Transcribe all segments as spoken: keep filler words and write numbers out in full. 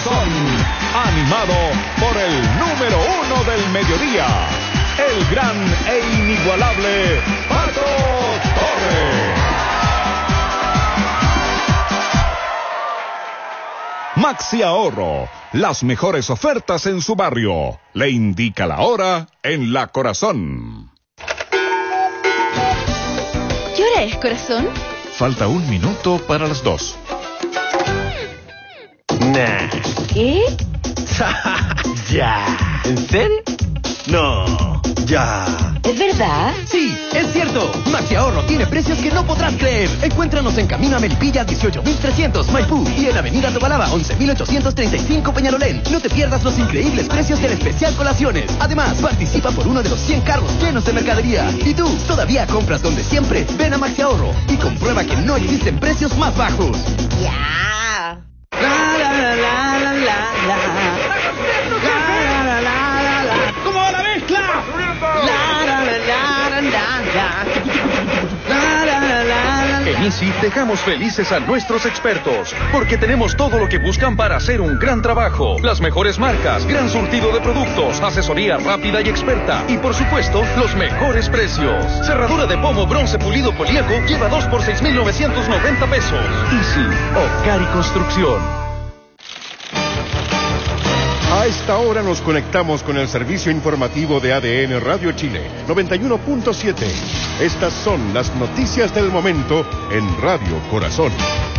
Corazón, animado por el número uno del mediodía, el gran e inigualable Pato Torres. Maxi Ahorro, las mejores ofertas en su barrio. Le indica la hora en La Corazón. ¿Qué hora es, corazón? Falta un minuto para las dos. Nah. ¿Qué? Ya. ¿En serio? No. Ya. ¿Es verdad? Sí, es cierto. Maxi Ahorro tiene precios que no podrás creer. Encuéntranos en Camino a Melipilla dieciocho mil trescientos Maipú y en Avenida Tobalaba once mil ochocientos treinta y cinco Peñalolén. No te pierdas los increíbles precios del especial Colaciones. Además, participa por uno de los cien carros llenos de mercadería. Y tú, todavía compras donde siempre. Ven a Maxi Ahorro y comprueba que no existen precios más bajos. Ya. La la la la la la la. ¿Cómo va la mezcla? En Easy dejamos felices a nuestros expertos, porque tenemos todo lo que buscan para hacer un gran trabajo. Las mejores marcas, gran surtido de productos, asesoría rápida y experta, y por supuesto, los mejores precios. Cerradura de pomo bronce pulido políaco lleva dos por seis mil novecientos noventa pesos. Easy, Ocari Construcción. A esta hora nos conectamos con el servicio informativo de A D N Radio Chile, noventa y uno punto siete. Estas son las noticias del momento en Radio Corazón.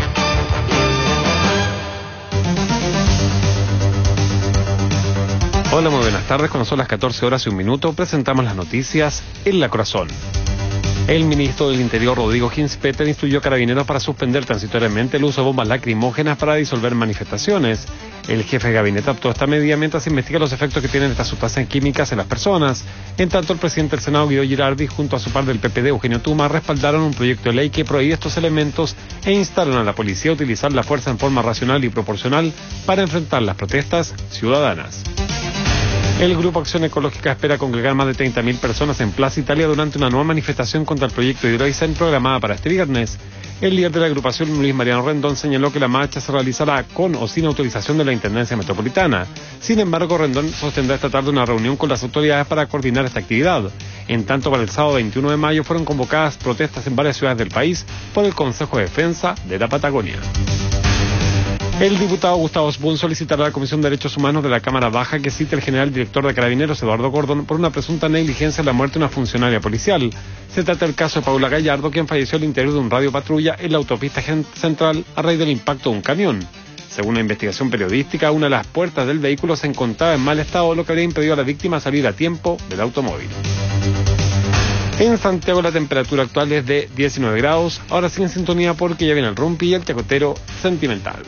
Hola, muy buenas tardes. Cuando son las catorce horas y un minuto, presentamos las noticias en La Corazón. El ministro del Interior, Rodrigo Ginspeter, instruyó a carabineros para suspender transitoriamente el uso de bombas lacrimógenas para disolver manifestaciones. El jefe de gabinete adoptó esta medida mientras investiga los efectos que tienen estas sustancias químicas en las personas. En tanto, el presidente del Senado, Guido Girardi, junto a su par del P P D, Eugenio Tuma, respaldaron un proyecto de ley que prohíbe estos elementos e instaron a la policía a utilizar la fuerza en forma racional y proporcional para enfrentar las protestas ciudadanas. El Grupo Acción Ecológica espera congregar más de treinta mil personas en Plaza Italia durante una nueva manifestación contra el proyecto de Hidroaicén programada para este viernes. El líder de la agrupación, Luis Mariano Rendón, señaló que la marcha se realizará con o sin autorización de la Intendencia Metropolitana. Sin embargo, Rendón sostendrá esta tarde una reunión con las autoridades para coordinar esta actividad. En tanto, para el sábado veintiuno de mayo fueron convocadas protestas en varias ciudades del país por el Consejo de Defensa de la Patagonia. El diputado Gustavo Osbun solicitará a la Comisión de Derechos Humanos de la Cámara Baja que cite al general director de Carabineros, Eduardo Gordon, por una presunta negligencia en la muerte de una funcionaria policial. Se trata del caso de Paula Gallardo, quien falleció al interior de un radio patrulla en la autopista central a raíz del impacto de un camión. Según una investigación periodística, una de las puertas del vehículo se encontraba en mal estado, lo que habría impedido a la víctima salir a tiempo del automóvil. En Santiago la temperatura actual es de diecinueve grados, ahora sí en sintonía porque ya viene el rumpi y el chacotero sentimental.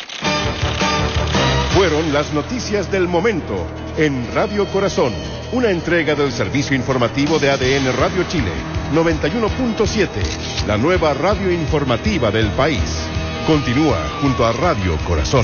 Fueron las noticias del momento en Radio Corazón, una entrega del servicio informativo de A D N Radio Chile, noventa y uno punto siete, la nueva radio informativa del país. Continúa junto a Radio Corazón.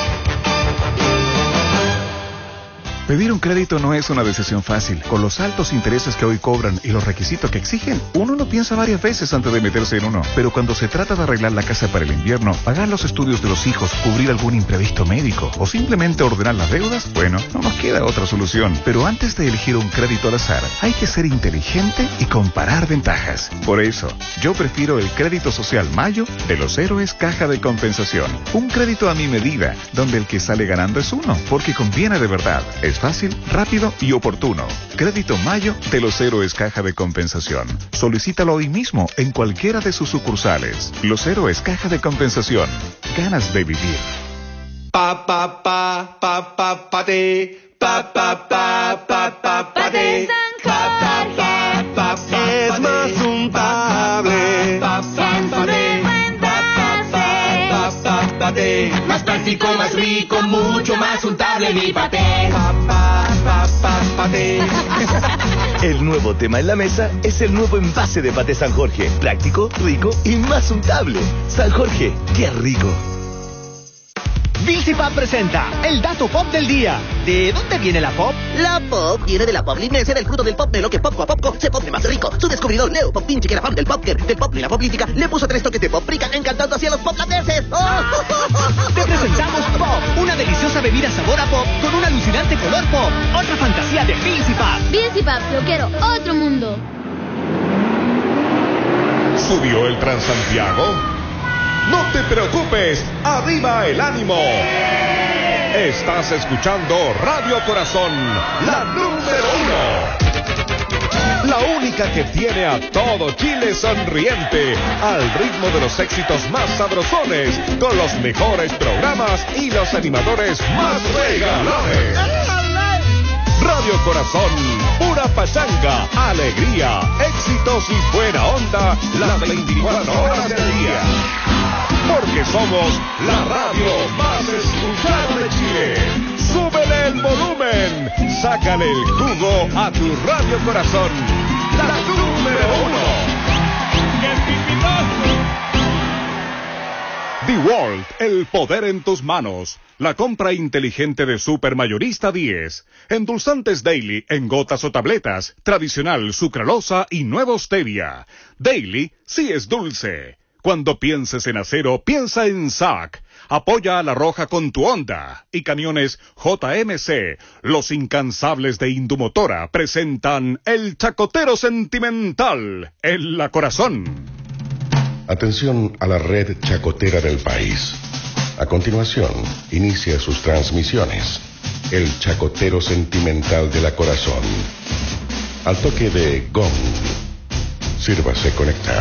Pedir un crédito no es una decisión fácil. Con los altos intereses que hoy cobran y los requisitos que exigen, uno no piensa varias veces antes de meterse en uno. Pero cuando se trata de arreglar la casa para el invierno, pagar los estudios de los hijos, cubrir algún imprevisto médico o simplemente ordenar las deudas, bueno, no nos queda otra solución. Pero antes de elegir un crédito al azar, hay que ser inteligente y comparar ventajas. Por eso, yo prefiero el Crédito Social Mayo de los Héroes Caja de Compensación. Un crédito a mi medida, donde el que sale ganando es uno, porque conviene de verdad. Es fácil, rápido y oportuno. Crédito Mayo de los Héroes Caja de Compensación. Solicítalo hoy mismo en cualquiera de sus sucursales. Los Héroes Caja de Compensación. Ganas de vivir. Pa pa pa pa pa pate. Pa pa pa pa pa pate. Pa pa pa pa pa. Es más untable. Pa pa pate. Pa pa pate. Más práctico, más rico, mucho más untable mi paté. Pa pa pa pa paté. El nuevo tema en la mesa es el nuevo envase de Paté San Jorge. Práctico, rico y más untable. San Jorge, qué rico. Vilsipap presenta el dato pop del día. ¿De dónde viene la pop? La pop viene de la pop linense, del fruto del pop, de lo que poco a poco se pone más rico. Su descubridor, Leo Popinchi, que era fan del popker, del pop y la poplítica, le puso tres toques de poprica, encantando hacia los poplandeses. ¡Oh! Te presentamos Pop, una deliciosa bebida sabor a pop con un alucinante color pop. Otra fantasía de Bills y Pap. Bills y Pap, lo quiero, otro mundo. ¿Subió el Transantiago? No te preocupes, arriba el ánimo. Estás escuchando Radio Corazón, la número uno. La única que tiene a todo Chile sonriente, al ritmo de los éxitos más sabrosones, con los mejores programas y los animadores más regalones. Radio Corazón, pura pachanga, alegría, éxitos y buena onda, las veinticuatro horas del día. Porque somos la radio más escuchada de Chile. ¡Súbele el volumen! ¡Sácale el jugo a tu Radio Corazón! ¡La número uno! The World, el poder en tus manos. La compra inteligente de Supermayorista diez. Endulzantes Daily en gotas o tabletas. Tradicional, sucralosa y nuevo stevia. Daily sí es dulce. Cuando pienses en acero, piensa en S A C. Apoya a La Roja con tu Honda. Y Camiones J M C, los incansables de Indumotora, presentan El Chacotero Sentimental en La Corazón. Atención a la red chacotera del país. A continuación, inicia sus transmisiones. El Chacotero Sentimental de La Corazón. Al toque de gong, sírvase conectar.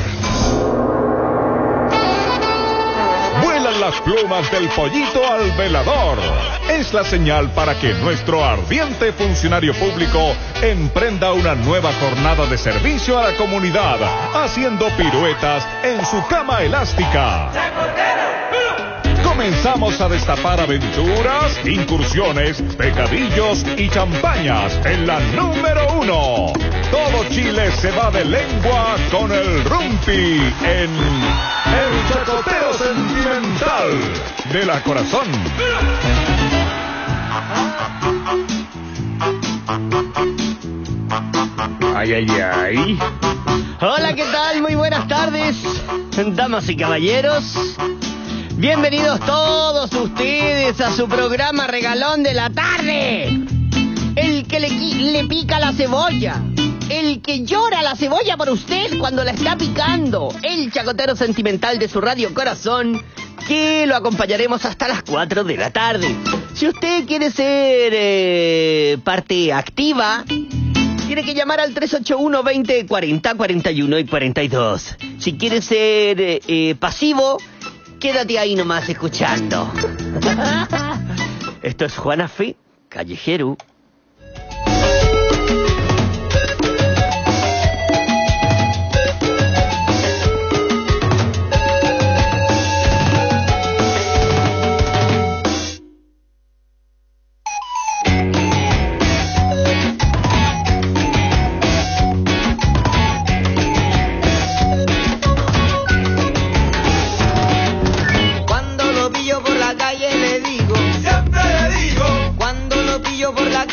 Vuelan las plumas del pollito al velador. Es la señal para que nuestro ardiente funcionario público emprenda una nueva jornada de servicio a la comunidad, haciendo piruetas en su cama elástica. Comenzamos a destapar aventuras, incursiones, pecadillos y champañas en la número uno. Todo Chile se va de lengua con el rumpi en El Chacotero Sentimental de La Corazón. Ay, ay, ay. Hola, ¿qué tal? Muy buenas tardes, damas y caballeros. Bienvenidos todos ustedes a su programa regalón de la tarde. El que le, le pica la cebolla. El que llora la cebolla por usted cuando la está picando. El Chacotero Sentimental de su Radio Corazón, que lo acompañaremos hasta las cuatro de la tarde. Si usted quiere ser eh, parte activa, tiene que llamar al tres ocho uno, veinte, cuarenta, cuarenta y uno y cuarenta y dos. Si quiere ser eh, eh, pasivo, quédate ahí nomás escuchando. Esto es Juana Fe, Callejero. Por la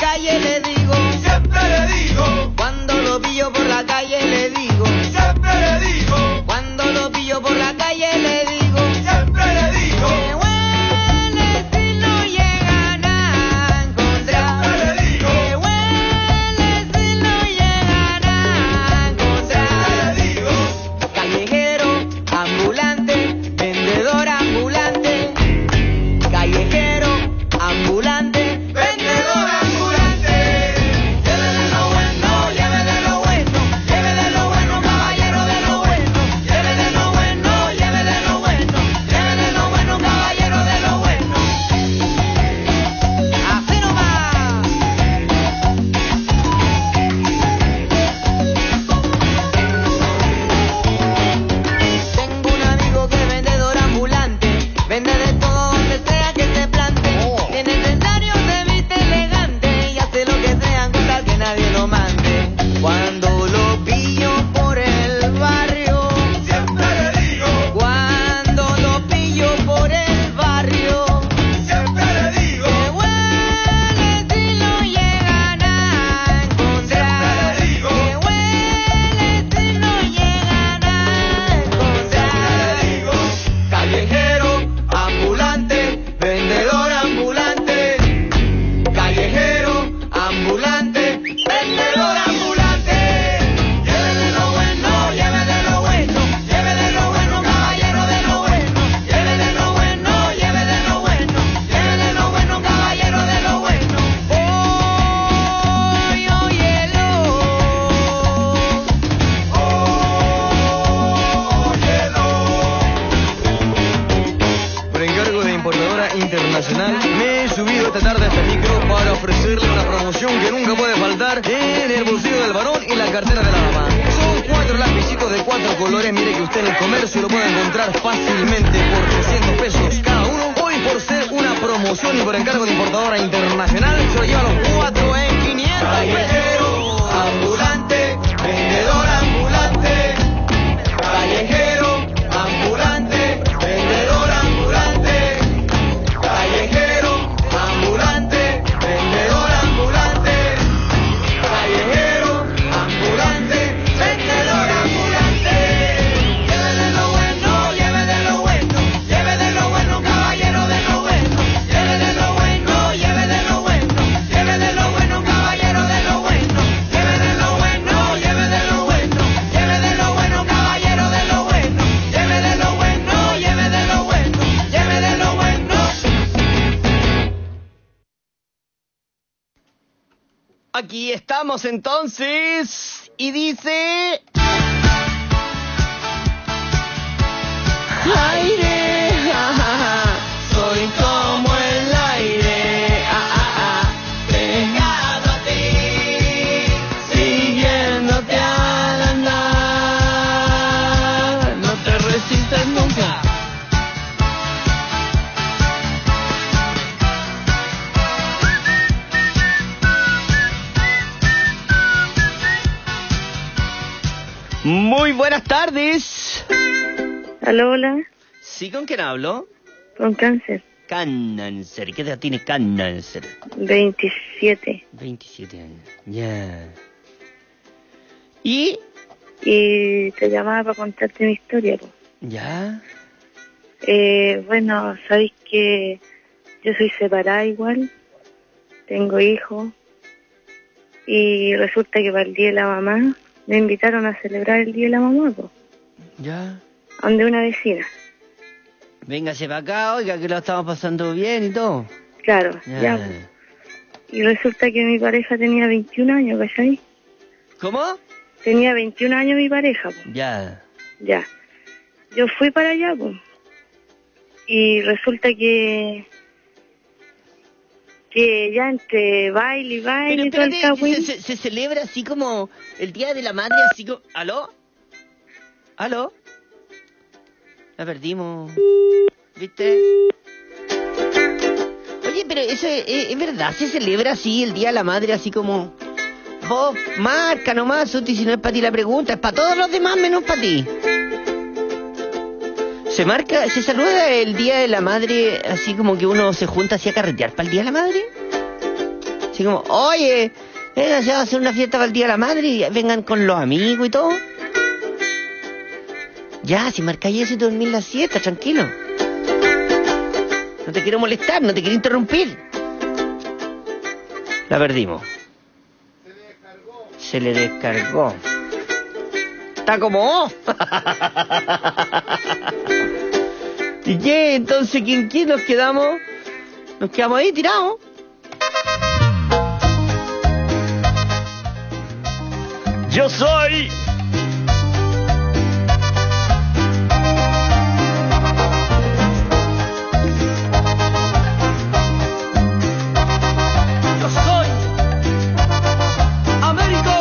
he subido esta tarde a este micro para ofrecerle una promoción que nunca puede faltar en el bolsillo del varón y la cartera de la dama. Son cuatro lapicitos de cuatro colores, mire que usted en el comercio lo puede encontrar fácilmente por trescientos pesos cada uno. Hoy por ser una promoción y por encargo de importadora internacional, se lo lleva los cuatro en quinientos pesos. Ambulante, vendedor ambulante, callejero, ambulante, vendedor ambulante, callejero, ambulante, vendedor ambulante, callejero, ambulante, vendedor ambulante. Lleve de lo bueno, lleve de lo bueno, lleve de lo bueno, caballero de lo bueno, lleve de lo bueno, lleve de lo bueno, lleve de lo bueno, caballero de lo bueno, lleve de lo bueno, lleve de lo bueno, lleve de lo bueno, caballero de lo bueno, lleve de lo bueno, lleve de lo bueno, lleve de lo bueno. Aquí estamos entonces y dice... Aire, ja, ja, ja, soy como el aire, ah, ah, ah, pegado a ti, siguiéndote al andar, no te resistes nunca. Muy buenas tardes. Aló, hola. ¿Sí, con quién hablo? Con cáncer. Cáncer. ¿Qué edad tiene cáncer? veintisiete. veintisiete años. Ya. ¿Y? Y te llamaba para contarte mi historia, po. ¿Ya? Eh, bueno, sabéis que yo soy separada igual. Tengo hijos. Y resulta que para el Día de la Mamá me invitaron a celebrar el Día de la Mamá, po. ¿Ya? Donde una vecina. Véngase para acá, oiga, que lo estamos pasando bien y todo. Claro, Ya. ya. po. Y resulta que mi pareja tenía veintiún años, ¿cachai? ¿Cómo? Tenía veintiún años mi pareja, po. Ya. Ya. Yo fui para allá, pues. Y resulta que... que ya entre baile y baile y todo el Pero espérate, cagüín. se, se, se celebra así como el Día de la Madre, así como... ¿Aló? ¿Aló? La perdimos. ¿Viste? Oye, pero eso es, es- es verdad, se celebra así el Día de la Madre, así como... Vos, marca nomás, Suti, si no es para ti la pregunta, es para todos los demás menos para ti. Se marca, se saluda el Día de la Madre, así como que uno se junta así a carretear para el Día de la Madre. Así como, oye, venga, se va a hacer una fiesta para el Día de la Madre y vengan con los amigos y todo. Ya, si marcáis eso y dormir la siesta, tranquilo. No te quiero molestar, no te quiero interrumpir. La perdimos. Se le descargó. Está como off. ¿Y qué? Entonces, ¿quién, quién nos quedamos? Nos quedamos ahí tirados. Yo soy... Yo soy... Américo.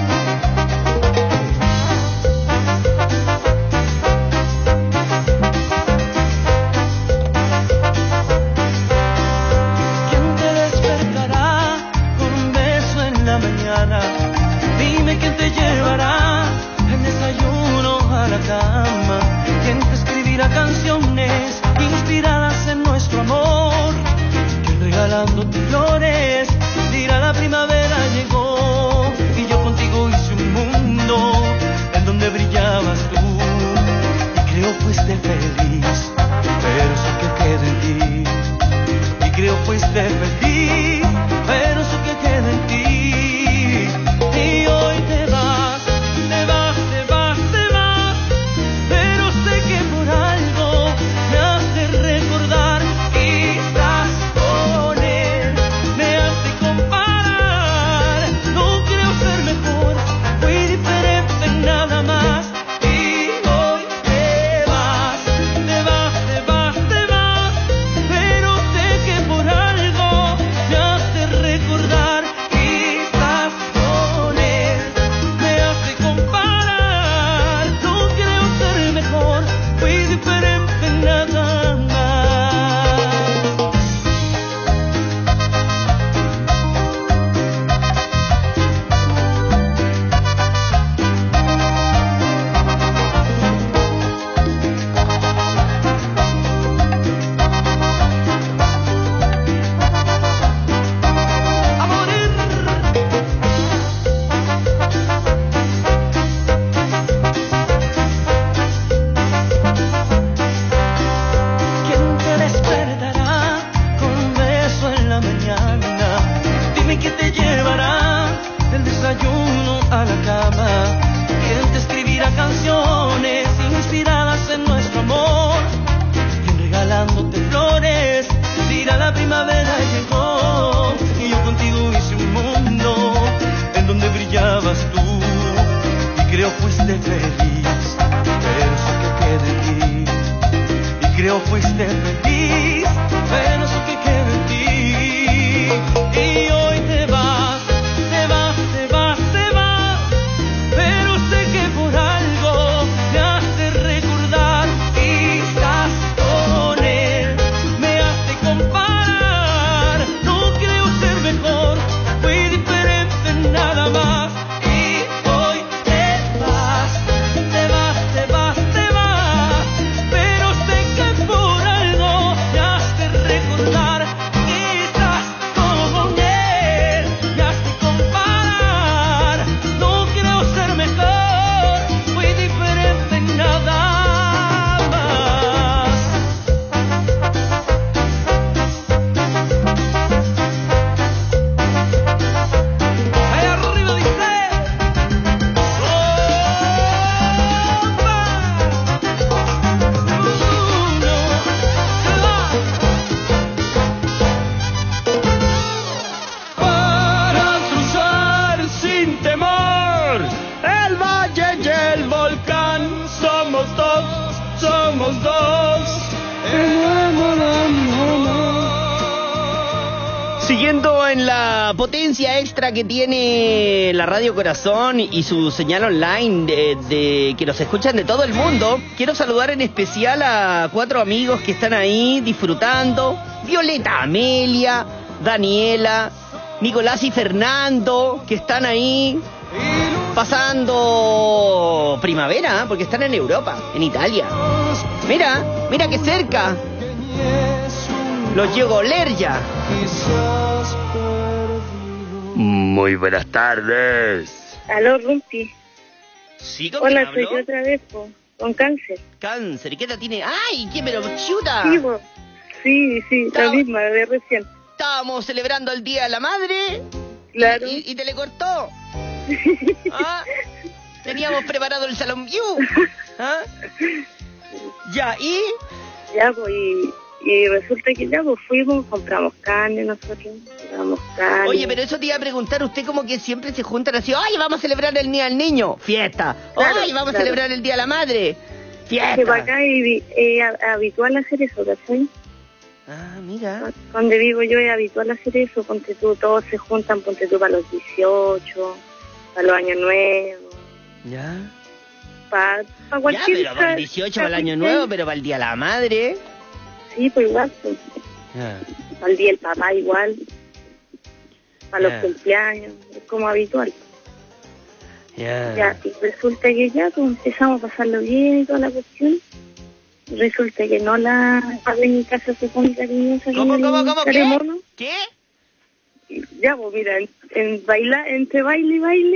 ¿Quién te despertará con un beso en la mañana? Dime quién te llevará el desayuno a la cama. ¿Quién te escribirá canciones inspiradas en nuestro amor? ¿Quién regalándote flores dirá la primavera llegó? Y yo contigo hice un mundo en donde brillabas tú. Y creo fuiste feliz, pero eso que queda en ti. Y creo fuiste feliz, pero eso que queda en ti. Y hoy te vas, te vas, te vas, te vas. Pero sé que por algo me hace recordar que estás con él. Me hace mañana. Dime quién te llevará del desayuno a la cama. Quién te escribirá canciones inspiradas en nuestro amor. Quién regalándote flores dirá la primavera llegó. Y yo contigo hice un mundo en donde brillabas tú. Y creo fuiste feliz, pero eso que quede en ti. Y creo fuiste feliz, pero eso que quede en ti. Y hoy te vas, te vas, te vas, te vas. Pero sé que por algo me hace recordar. Quizás con él me hace comparar. No creo ser mejor, fui diferente nada más. Y hoy te vas, te vas, te vas, te vas. Pero sé que por algo me hace recordar. Quizás con él me hace comparar. No creo ser mejor, fui diferente nada más. Ahí arriba dice para cruzar sin temor el valle y el volcán. Somos dos, somos dos. Siguiendo en la potencia extra que tiene la Radio Corazón y su señal online de, de que nos escuchan de todo el mundo, quiero saludar en especial a cuatro amigos que están ahí disfrutando. Violeta Amelia, Daniela, Nicolás y Fernando, que están ahí pasando primavera, porque están en Europa, en Italia. Mira, mira que cerca. Los llego a oler ya. Muy buenas tardes. Aló, Rumpi. ¿Sí, con Hola, quién soy hablo? yo otra vez, po, con cáncer. Cáncer, ¿y qué te tiene? ¡Ay, qué me lo chuta! Sí, po. sí, sí, la misma, de recién. Estábamos celebrando el Día de la Madre. Claro. Y, y, y te le cortó. ¿Ah? Teníamos preparado el salón view. ¿Ah? Ya, ¿y? Ya, pues, y, y resulta que ya, pues, fuimos, compramos carne nosotros, compramos carne. Oye, pero eso te iba a preguntar, usted como que siempre se juntan así, ¡ay, vamos a celebrar el Día del Niño! ¡Fiesta! Claro, ¡Ay, vamos claro. a celebrar el Día de la Madre! ¡Fiesta! Que para acá es eh, habitual hacer eso, ¿cachai? Ah, mira. Donde vivo yo es habitual hacer eso, ponte tú, todos se juntan, ponte tú para los dieciocho, para los años nuevos, Ya. para pa Ya, cualquier... pero para el dieciocho, para el Año Nuevo, pero para el Día de la Madre. Sí, pues igual, pues. Ya. Para el día del papá igual, para Ya. los cumpleaños, es como habitual. Ya. Ya, y resulta que ya pues, empezamos a pasarlo bien y toda la cuestión. Resulta que no la padre en mi casa se pone cariñosa. ¿Cómo, con cómo, el cómo? ¿Qué? caremono. ¿Qué? Y ya, pues mira, en, en baila, entre baile y baile,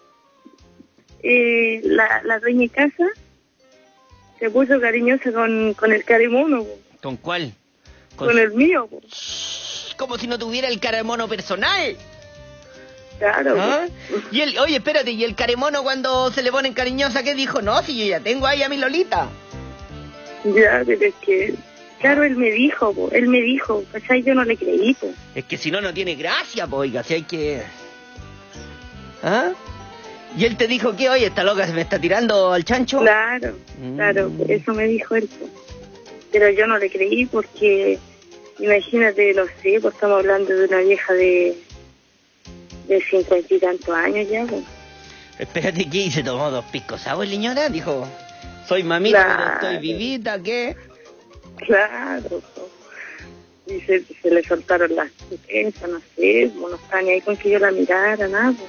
eh, la, la dueña de casa se puso cariñosa con, con el caremono, pues, ¿Con cuál? con, el mío. Pues. Como si no tuviera el caremono personal. Claro. ¿Ah? Y el, oye, espérate, ¿y el caremono cuando se le ponen cariñosa qué dijo? No, si yo ya tengo ahí a mi Lolita. Ya, pero es que, claro, él me dijo, po, él me dijo, ¿cachai? Yo no le creí, po. Es que si no, no tiene gracia, po, oiga, si hay que... ¿Ah? ¿Y él te dijo que, oye, esta loca se me está tirando al chancho? Claro, Mm. claro, eso me dijo él, po. Pero yo no le creí porque, imagínate, no sé, pues estamos hablando de una vieja de de cincuenta y tantos años ya, pues. Espérate, ¿qué? ¿Y se tomó dos piscos sour, señora? Dijo, soy mamita, Claro. pero estoy vivita, ¿qué? Claro, po. Y se, se le soltaron las defensas, no sé, pues, no estaba ni ahí con que yo la mirara, nada, pues.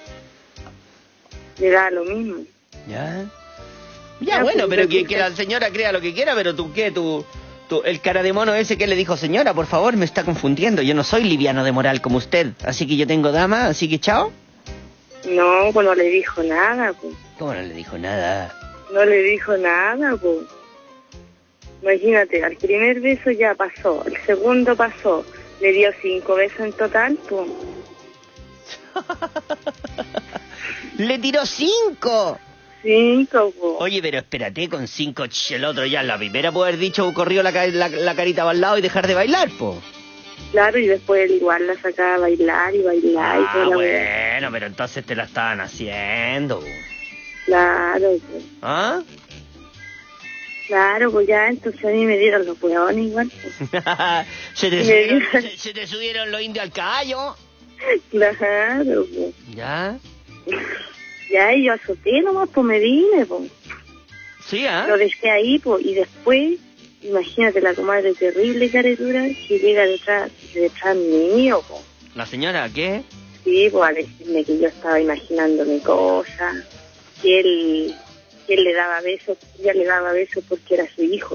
Le da lo mismo. Ya. Ya, Ya, bueno, pues, pero que, resulta- que la señora crea lo que quiera, pero tú, ¿qué? Tú, tú, el cara de mono ese que le dijo, señora, por favor, me está confundiendo, yo no soy liviano de moral como usted, así que yo tengo dama, así que chao. No, pues no le dijo nada, pues. ¿Cómo no le dijo nada? No le dijo nada, pues. Imagínate, al primer beso ya pasó, el segundo pasó, Le dio cinco besos en total, pues. ¿Le tiró cinco? Cinco, po. Oye, pero espérate, con cinco, ch, el otro ya en la primera puede haber dicho, corrió la, la, la carita para el lado y dejar de bailar, po. Claro, y después él igual la sacaba a bailar y bailar Ah, y toda la bueno, wea. pero entonces te la estaban haciendo. Claro, pues. ¿Ah? Claro, pues ya, entonces a mí me dieron los hueones igual. Pues. se, te Me subieron, dieron- se, se te subieron los indios al caballo. Claro, pues. ¿Ya? Ya, y yo azoté nomás, pues me vine, pues. Sí, ¿ah? Lo dejé ahí, pues, y después, imagínate la comadre terrible caretura que llega detrás, detrás mío, pues. ¿La señora qué? Sí, pues a decirme que yo estaba imaginándome cosas, que él, que él le daba besos, ella le daba besos porque era su hijo.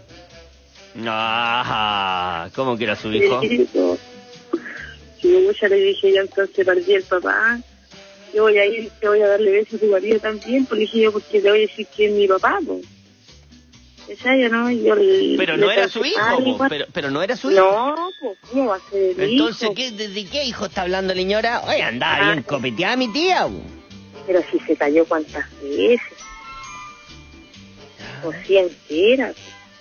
Ah, ¿cómo que era su hijo? Sí, pues. Sí, ya le dije yo, entonces perdí el papá. Yo voy a ir, te voy a darle besos a tu marido también, porque dije yo, porque te voy a decir que es mi papá, pues. Esa ya no, yo le, Pero le no era su pensé, hijo, ay, po, igual. pero, pero no era su hijo. No, pues, ¿cómo va a ser el Entonces, hijo? ¿qué, ¿de qué hijo está hablando la señora? Oye, andaba Ah. bien copeteada mi tía, po. Pero si se cayó cuántas veces. O si entera.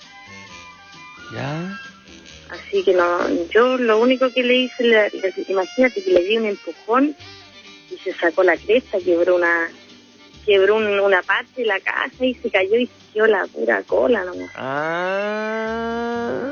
¿Ya? Así que no, yo lo único que le hice, le- le- imagínate que le di un empujón y se sacó la cresta, quebró una quebró un- una parte de la casa y se cayó y se quedó la pura cola nomás. Ah.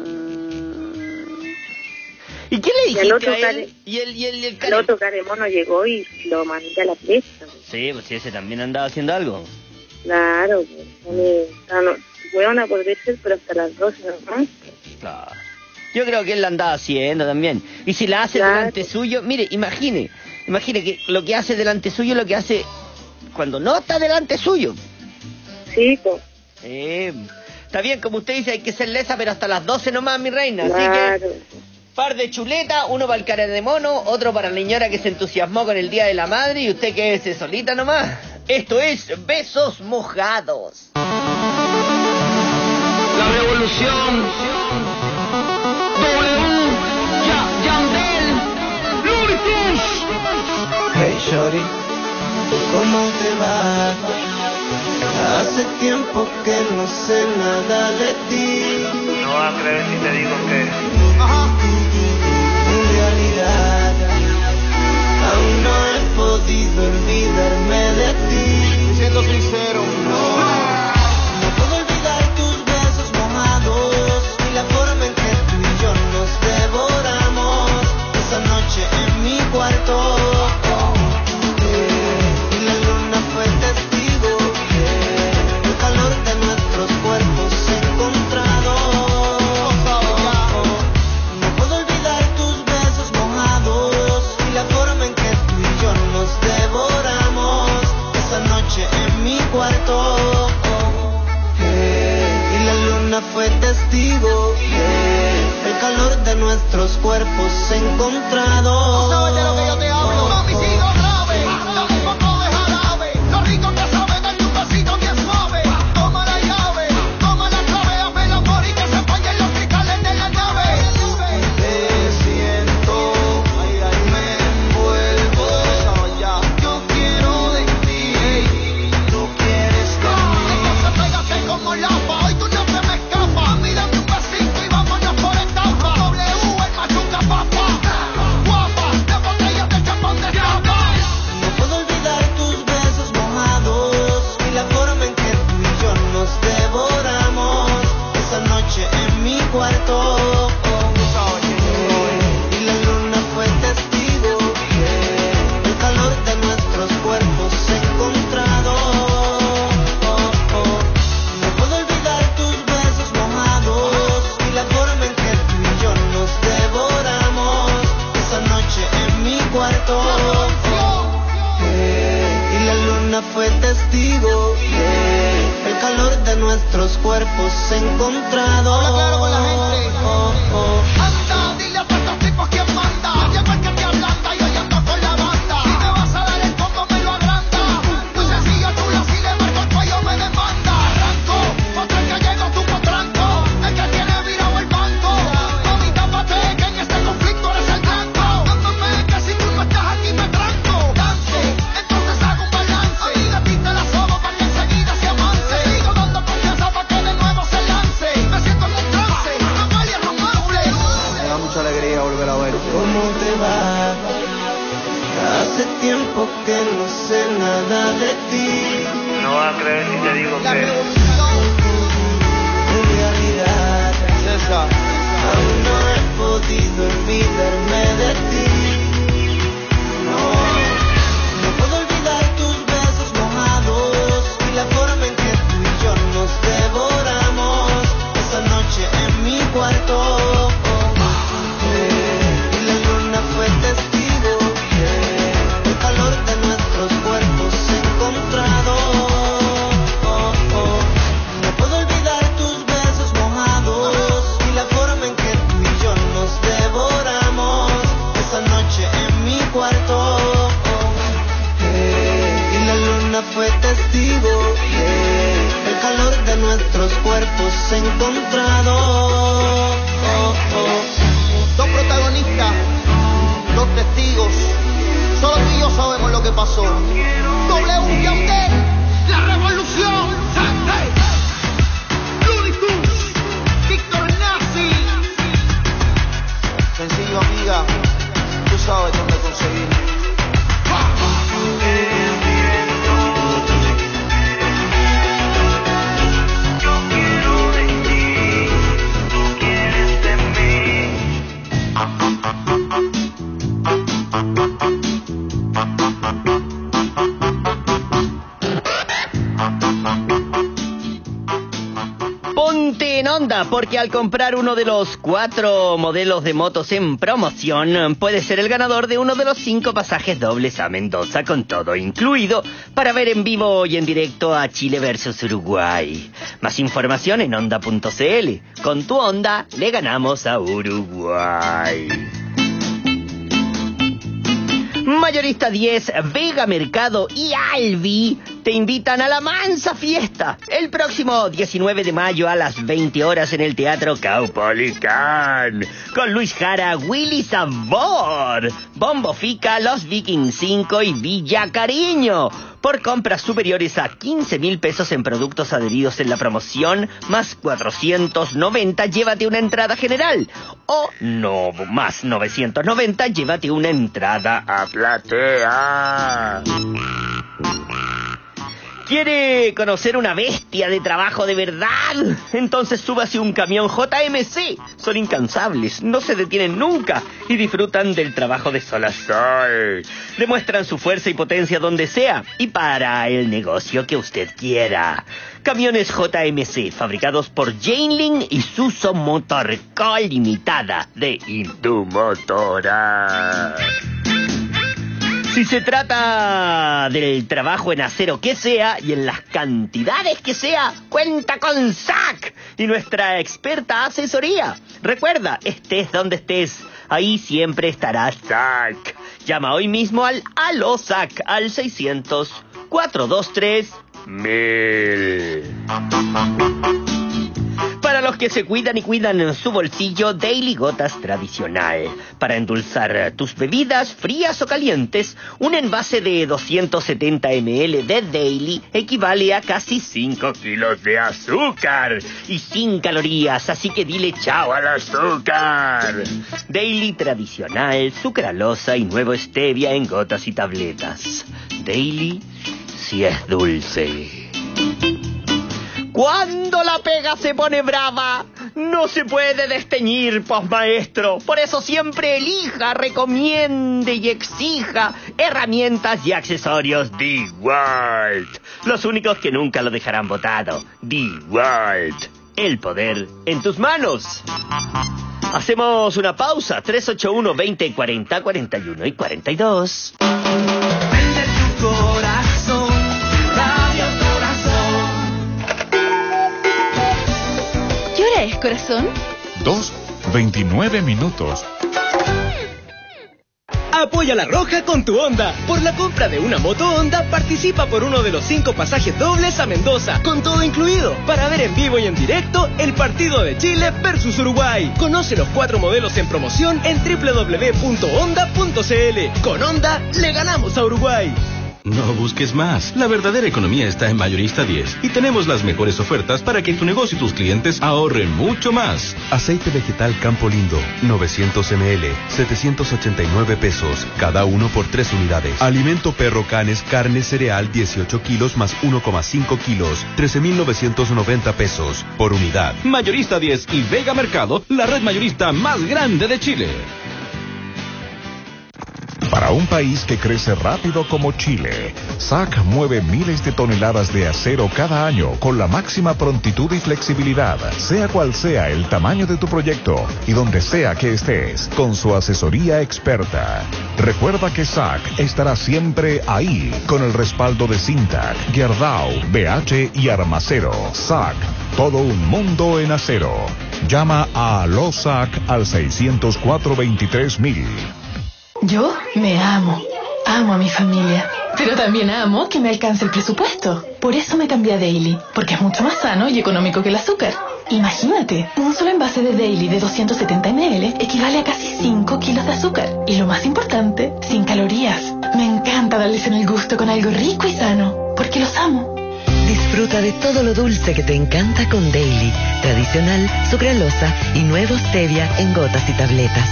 ¿Y qué le Y al dijiste otro a él? care- ¿Y el, y el, y el El care- otro caremono llegó y lo mandé a la cresta. Sí, pues si ese también andaba haciendo algo. Claro, pues, a mí, ah, no, hueona podría ser, pero hasta las doce nomás. Claro. Yo creo que él la andaba haciendo también. Y si la hace Claro. delante suyo, mire, imagine, imagine que lo que hace delante suyo es lo que hace cuando no está delante suyo. Sí, pues. Eh, está bien, como usted dice, hay que ser lesa, pero hasta las doce nomás, mi reina. Así Claro. que, par de chuleta, uno para el cara de mono, otro para la señora que se entusiasmó con el Día de la Madre y usted quédese solita nomás. Esto es Besos Mojados. La revolución. W. Ya, Yandel. Luritus. Hey Shorty, ¿cómo te va? Hace tiempo que no sé nada de ti. No vas a creer si te digo que. En realidad, aún no he podido olvidarme de ti. Siendo sincero, no. No puedo olvidar tus besos mojados y la forma en que tú y yo nos devoramos esa noche en mi cuarto. Eh, y la luna fue testigo. Eh, el calor de nuestros cuerpos encontrados. No puedo olvidar tus besos mojados y la forma en que tú y yo nos devoramos esa noche en mi cuarto. Eh, y la luna fue testigo. Eh, el calor de nuestros cuerpos encontrados. ¿Sabes de lo que yo te hablo? Mami, sigo grave. Dame un poco de jarabe. Lo rico que sabe, dale un besito bien suave. Toma la llave, toma la clave, hazme el amor y que se apañen los cristales de la nave. Te siento, me envuelvo. Yo quiero de ti, tú quieres de mí. Entonces pégate como lapa, hoy tú no se me escapas. Mírame un besito y vámonos por etapa. W, el machuca papa. Guapa, de botellas de champán de tapa. No puedo olvidar tus besos mojados y la forma en que tú y yo nos devoramos esa noche en mi cuarto. Y la luna fue testigo. El calor de nuestros cuerpos encontrados. No puedo olvidar tus besos mojados y la forma en que tú y yo nos devoramos esa noche en mi cuarto. Eh, y la luna fue testigo. Eh, el calor de nuestros cuerpos encontrados. Habla claro con la gente. Oh, oh. Anda, dile a todos estos tipos quién manda. Llegó el que te ablanda y hoy ando con la banda. Si me vas a dar el combo me lo agranda. Muy sencillo, chulo, si le marco el cuello me demanda. Arranco, otra que llegó tu potranco. El que tiene virado el banco. Mami, tápate que en este ¿cómo te va? Hace tiempo que no sé nada de ti. No vas a creer si te digo que... En realidad, César, aún no he podido olvidarme de ti. No, no puedo olvidar tus besos mojados y la forma en que tú y yo nos devoramos esa noche en mi cuarto. Eh, y la luna fue testigo, eh, el calor de nuestros cuerpos encontrados. Oh, oh. No puedo olvidar tus besos mojados y la forma en que tú y yo nos devoramos esa noche en mi cuarto. Eh, y la luna fue testigo, eh, el calor de nuestros cuerpos encontrados. Oh, oh. Dos protagonistas, dos testigos, solo tú y yo sabemos lo que pasó. W Yandel, la revolución. Hey. Looney Tunes, Víctor Nazi. Sencillo, amiga, tú sabes dónde conseguir. yo quiero de ti, tú quieres de mí. Ponte en onda, porque al comprar uno de los cuatro modelos de motos en promoción, puedes ser el ganador de uno de los cinco pasajes dobles a Mendoza, con todo incluido, para ver en vivo y en directo a Chile versus Uruguay. Más información en onda punto c l. Con tu Honda le ganamos a Uruguay. Mayorista diez, Vega Mercado y Albi te invitan a la mansa fiesta el próximo diecinueve de mayo a las veinte horas en el Teatro Caupolicán, con Luis Jara, Willy Sabor, Bombo Fica, Los Vikings cinco y Villa Cariño. Por compras superiores a quince mil pesos en productos adheridos en la promoción, más cuatrocientos noventa, llévate una entrada general. O no, más novecientos noventa, llévate una entrada a platea. ¿Quiere conocer una bestia de trabajo de verdad? Entonces súbase un camión J M C. Son incansables, no se detienen nunca y disfrutan del trabajo de sol a sol. Demuestran su fuerza y potencia donde sea y para el negocio que usted quiera. Camiones J M C, fabricados por Janeling y Suso Motorco Limitada de Indumotora. Si se trata del trabajo en acero que sea y en las cantidades que sea, cuenta con S A C y nuestra experta asesoría. Recuerda, estés donde estés, ahí siempre estará S A C. Llama hoy mismo al Aló S A C al seiscientos, cuatrocientos veintitrés, mil. Para los que se cuidan y cuidan su bolsillo, Daily Gotas Tradicional. Para endulzar tus bebidas, frías o calientes, un envase de doscientos setenta mililitros de Daily equivale a casi cinco kilos de azúcar y sin calorías, así que dile chao al azúcar. Daily Tradicional, sucralosa y nuevo stevia en gotas y tabletas. Daily, si es dulce. Cuando la pega se pone brava, no se puede desteñir, pues maestro. Por eso siempre elija, recomiende y exija herramientas y accesorios DeWalt. Los únicos que nunca lo dejarán botado. DeWalt. El poder en tus manos. Hacemos una pausa. tres ocho uno, veinte, cuarenta, cuarenta y uno y cuarenta y dos. Vende tu corazón, Radio Corazón. ¿Qué hora es, corazón? Dos, veintinueve minutos. Apoya La Roja con tu Honda. Por la compra de una moto Honda, participa por uno de los cinco pasajes dobles a Mendoza, con todo incluido, para ver en vivo y en directo el partido de Chile versus Uruguay. Conoce los cuatro modelos en promoción en doble u doble u doble u punto honda punto c l. Con Honda, le ganamos a Uruguay. No busques más. La verdadera economía está en Mayorista diez y tenemos las mejores ofertas para que tu negocio y tus clientes ahorren mucho más. Aceite vegetal Campo Lindo, novecientos mililitros, setecientos ochenta y nueve pesos, cada uno por tres unidades. Alimento perro canes, carne cereal, dieciocho kilos más uno coma cinco kilos, trece mil novecientos noventa pesos por unidad. Mayorista diez y Vega Mercado, la red mayorista más grande de Chile. Para un país que crece rápido como Chile, S A C mueve miles de toneladas de acero cada año con la máxima prontitud y flexibilidad, sea cual sea el tamaño de tu proyecto y donde sea que estés, con su asesoría experta. Recuerda que S A C estará siempre ahí con el respaldo de Sintac, Gerdau, B H y Armacero. S A C, todo un mundo en acero. Llama a Losac al seiscientos cuatro veintitrés mil. Yo me amo, amo a mi familia, pero también amo que me alcance el presupuesto. Por eso me cambié a Daily, porque es mucho más sano y económico que el azúcar. Imagínate, un solo envase de Daily de doscientos setenta mililitros equivale a casi cinco kilos de azúcar. Y lo más importante, sin calorías. Me encanta darles en el gusto con algo rico y sano, porque los amo. Disfruta de todo lo dulce que te encanta con Daily, tradicional, sucralosa y nuevo stevia en gotas y tabletas.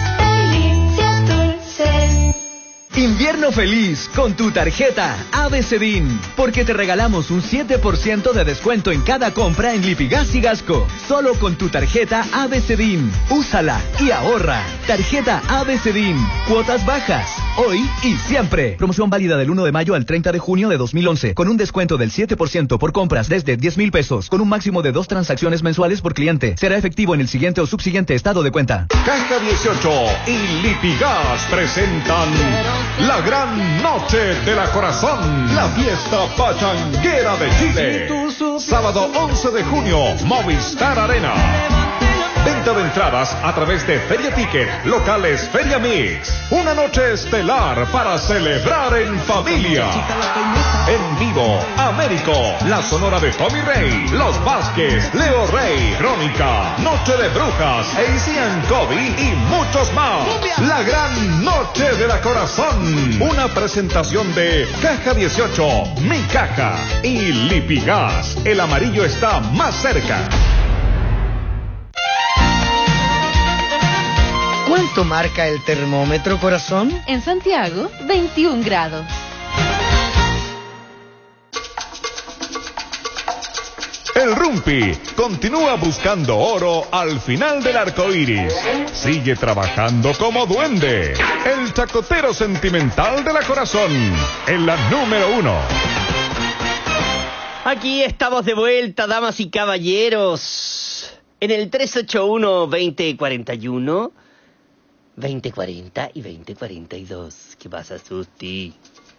Invierno feliz con tu tarjeta ABCDIN, porque te regalamos un siete por ciento de descuento en cada compra en Lipigas y Gasco. Solo con tu tarjeta ABCDIN. Úsala y ahorra. Tarjeta ABCDIN. Cuotas bajas. Hoy y siempre. Promoción válida del uno de mayo al treinta de junio de dos mil once, con un descuento del siete por ciento por compras desde diez mil pesos, con un máximo de dos transacciones mensuales por cliente. Será efectivo en el siguiente o subsiguiente estado de cuenta. Caja dieciocho y Lipigas presentan la gran noche de la corazón, la fiesta pachanguera de Chile. Sábado once de junio, Movistar Arena. Venta de entradas a través de Feria Ticket, locales Feria Mix. Una noche estelar para celebrar en familia. En vivo, Américo, la sonora de Tommy Rey, Los Vázquez, Leo Rey, Crónica, Noche de Brujas, Asian Kobe y muchos más. La gran noche de la corazón. Una presentación de Caja dieciocho, Mi Caja y Lipigas. El amarillo está más cerca. ¿Cuánto marca el termómetro, corazón? En Santiago, veintiún grados. El Rumpi continúa buscando oro al final del arco iris. Sigue trabajando como duende. El chacotero sentimental de la corazón. En la número uno. Aquí estamos de vuelta, damas y caballeros. En el tres ocho uno, veinte cuarenta y uno. veinte cuarenta y veinte cuarenta y dos. ¿Qué pasa, Susti?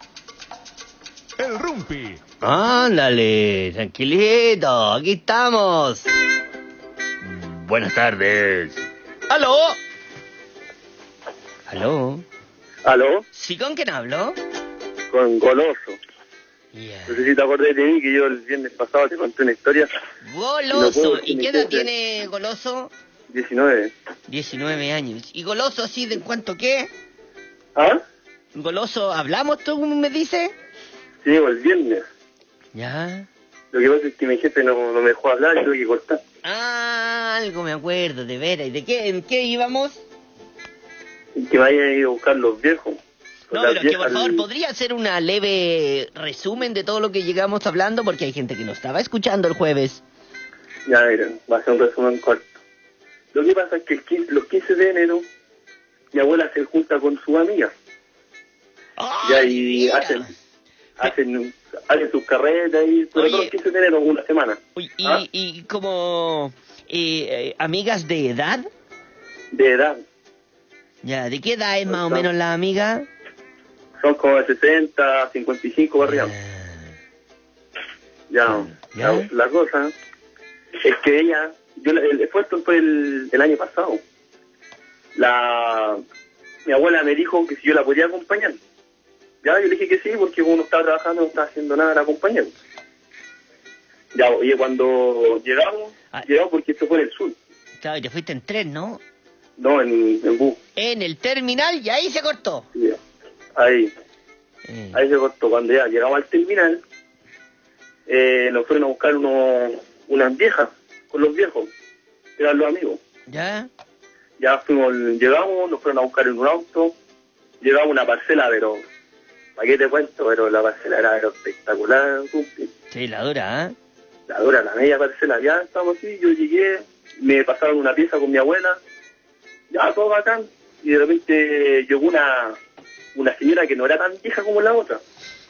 El Rumpi. Ándale, tranquilito, aquí estamos. Buenas tardes. ¿Aló? ¿Aló? ¿Aló? ¿Sí, con quién hablo? Con Goloso. Yeah. No sé si te acordás de mí, que yo el viernes pasado te conté una historia. Goloso. ¿Y, ¿Y qué edad tiene Goloso? diecinueve. diecinueve años. ¿Y Goloso así de en cuanto qué? ¿Ah? Goloso, ¿hablamos tú, me dices? Sí, el viernes. Ya. Lo que pasa es que mi jefe no, no me dejó hablar y tuve que cortar. Ah, algo me acuerdo, de veras. ¿Y de qué, en qué íbamos? Y que vayan a ir a buscar los viejos. No, pero que por favor, ¿podría hacer una leve resumen de todo lo que llegamos hablando? Porque hay gente que no estaba escuchando el jueves. Ya, miren, va a ser un resumen corto. Lo que pasa es que el quince, los quince de enero, mi abuela se junta con su amiga. Ya, y hacen, hacen, hacen sus carreras y sobre todo el quince de enero, una semana. Uy, y, ¿Ah? y como eh, eh, amigas de edad. De edad. Ya, ¿de qué edad es más o menos la amiga? Son como de sesenta, cincuenta y cinco para arriba. Ya, ¿Ya? La, la cosa es que ella, yo el esfuerzo fue el, el año pasado. La mi abuela me dijo que si yo la podía acompañar. Ya, yo le dije que sí, porque uno estaba trabajando, no estaba haciendo nada, la acompañé. Ya, oye, cuando llegamos, ah. llegamos porque esto fue en el sur. Claro, y te fuiste en tren, ¿no? No, en, en bus. En el terminal y ahí se cortó. Sí, ahí. Eh. Ahí se cortó. Cuando ya llegamos al terminal, eh, nos fueron a buscar unos, unas viejas con los viejos, eran los amigos. ¿Ya? Ya fuimos, llegamos, nos fueron a buscar en un auto, llegamos a una parcela, pero, ¿para qué te cuento? Pero la parcela era, era espectacular, cumple. Sí, la dura, ¿eh? La dura, la media parcela, ya estamos así, yo llegué, me pasaron una pieza con mi abuela, ya todo bacán, y de repente llegó una, una señora que no era tan vieja como la otra.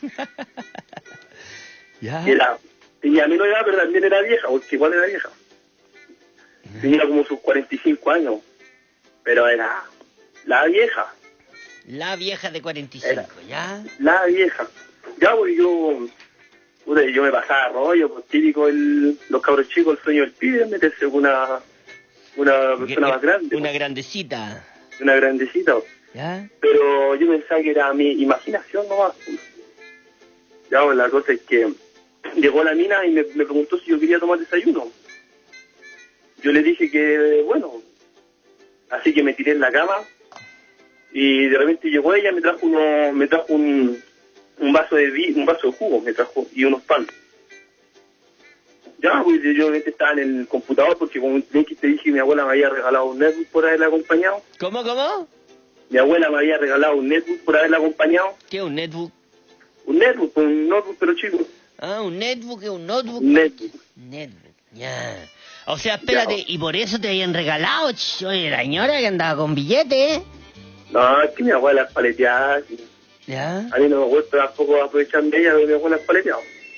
¿Ya? Era, tenía menos edad, pero también era vieja, porque igual era vieja. Tenía como sus cuarenta y cinco años, pero era la vieja. La vieja de cuarenta y cinco, era ¿ya? La vieja. Ya, pues yo, puta, yo me pasaba rollo, pues típico, el, los cabros chicos, el sueño del pibe, meterse con una, una persona más grande. Una pues. grandecita. Una grandecita. ¿Ya? Pero yo pensaba que era mi imaginación nomás. Pues. Ya, pues la cosa es que llegó la mina y me, me preguntó si yo quería tomar desayuno. Yo le dije que, bueno, así que me tiré en la cama y de repente llegó ella, me trajo uno, me trajo un, un vaso de vi, un vaso de jugo, me trajo, y unos pan. Ya, pues yo obviamente estaba en el computador porque como bien que te dije, mi abuela me había regalado un netbook por haberla acompañado. ¿Cómo, cómo? Mi abuela me había regalado un netbook por haberla acompañado. ¿Qué es un netbook? Un netbook, un notebook pero chico. Ah, un netbook es un notebook. Un netbook. Netbook, ya. O sea, espérate, ya. ¿Y por eso te habían regalado? Ch, oye, la señora que andaba con billete, ¿eh? No, es que mi abuela es paleteada. ¿Ya? A mí no me gusta tampoco aprovechar de ella, pero mi abuela es paleteada.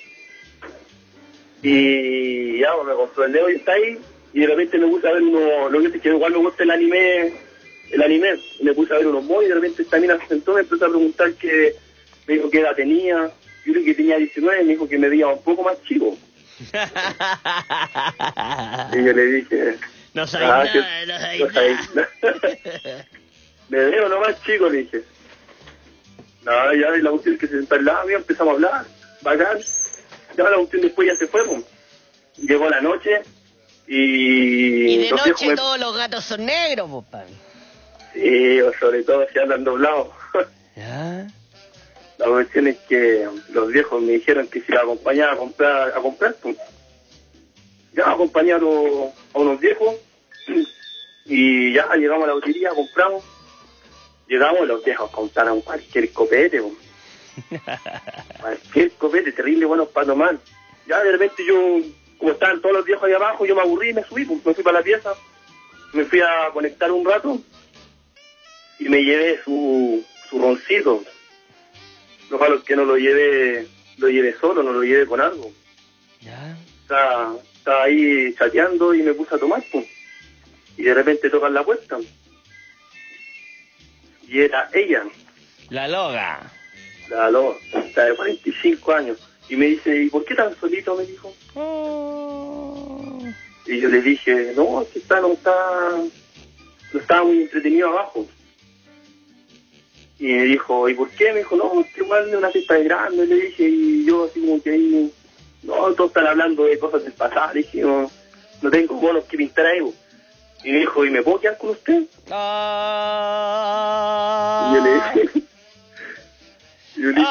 Y ya, pues, me compró el dedo y está ahí. Y de repente me puse a ver uno, lo que es que igual me gusta el anime, el anime. Y me puse a ver unos mods y de repente esta mina se sentó, me empezó a preguntar que, me dijo qué edad tenía. Yo creo que tenía diecinueve, me dijo que me veía un poco más chico. Y yo le dije, no sabes ah, nada, no sabes nada. nada. Me veo nomás chico, le dije. No, ya, y la cuestión que se sentó al lado, empezamos a hablar, bacán. Ya la cuestión después ya se fue, pues. Llegó la noche y... Y de noche me... todos los gatos son negros, pues, pan. Sí, o sobre todo si andan doblados. ¿Ya? La cuestión es que los viejos me dijeron que si la acompañaba a comprar, a comprar, pues. Ya acompañaron a unos viejos y ya llegamos a la botillería, compramos. Llegamos, los viejos contaron cualquier copete, pues. Cualquier copete, terrible, buenos para tomar. Ya de repente yo, como estaban todos los viejos ahí abajo, yo me aburrí y me subí, pues. Me fui para la pieza, me fui a conectar un rato y me llevé su, su roncito. Lo malo es que no lo llevé, lo llevé solo, no lo llevé con algo. ¿Ya? Estaba, estaba ahí chateando y me puse a tomar, pues. Y de repente tocan la puerta. Y era ella. La loga. La loga, está de cuarenta y cinco años. Y me dice, ¿y por qué tan solito? Me dijo. Oh. Y yo le dije, no, es que está, no está, no estaba muy entretenido abajo. Y me dijo, ¿y por qué? Me dijo, no, es que igual de una fiesta de grande, le dije, y yo así como que ahí, no, todos están hablando de cosas del pasado, le dije, no, no tengo bonos que pintar ahí. Y me dijo, ¿y me puedo quedar con usted? Ah. Y yo le dije, yo le dije,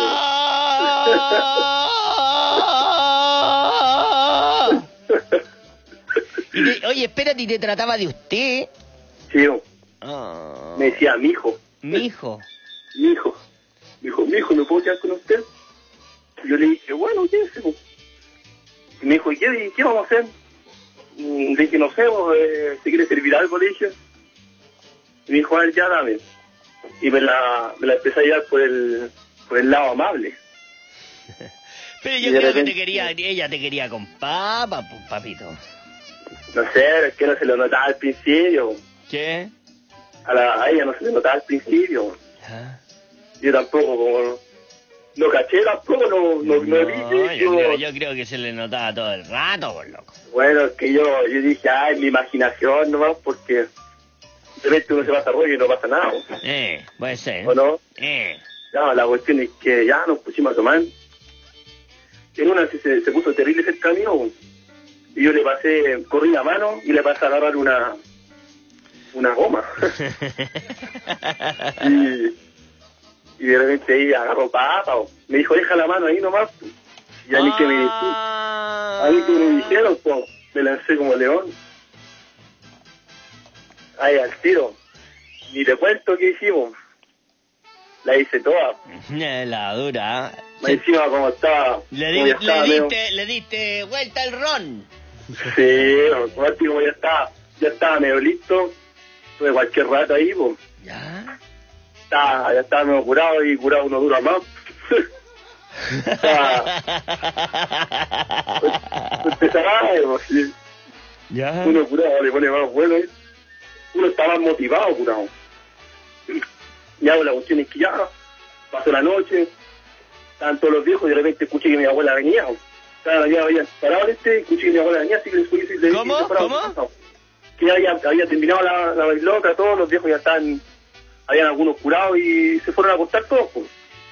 ah. Y te, oye, espérate, ¿y te trataba de usted? Sí, no. Ah. Me decía, mi hijo. Mi hijo. Mi hijo. Me dijo, mi hijo, ¿me puedo quedar con usted? Y yo le dije, bueno, ¿qué es eso? Y me dijo, ¿y qué, qué vamos a hacer? Le dije, no sé, eh, ¿se quiere servir algo? Le dije. Y me dijo, a ver, ya dame. Y me la, me la empecé a llevar por el, por el lado amable. Pero yo creo repente, que te quería, ella te quería con papa, papito. No sé, es que no se lo notaba al principio. ¿Qué? A, la, a ella no se le notaba al principio. ¿Ah? Yo tampoco, como... No caché tampoco, no, no, no, no vi. Yo, yo... Creo, yo creo que se le notaba todo el rato, por loco. Bueno, es que yo, yo dije, ay, mi imaginación nomás, porque de repente uno se pasa rollo y no pasa nada. Eh, puede ser. ¿O no? Eh. No, la cuestión es que ya nos pusimos a tomar. En una se, se, se puso terrible cerca mío, y yo le pasé, corrí la mano y le pasé a agarrar una, una goma. y... Y de repente ahí agarró papa, po. Me dijo, deja la mano ahí nomás, po. Y a mí que me a mí que me dijeron, po, me lancé como león. Ahí al tiro. Ni te cuento qué hicimos. La hice toda. La dura. Me encima como estaba. Le, como di, ya estaba le, medio- diste, le diste vuelta al ron. Sí, como así como ya estaba, ya estaba medio listo. Tuve cualquier rato ahí, pues. Ya. Estaba, ya estaba medio curado y curado uno dura más. Estaba- Usted sabe, pues, sí. Ya. Uno curado le pone más bueno, ¿eh? Uno está más motivado curado. Ya, pues, la cuestión es que ya pasó la noche, estaban todos los viejos y de repente escuché que mi abuela venía. Estaban allá, habían parado este, escuché que mi abuela venía, así que les fui y le ¿Cómo? dije, "Parado, ¿Cómo? parado". Que había, había terminado la, la bailota, todos los viejos ya estaban, habían algunos curados y se fueron a acostar todos, pues.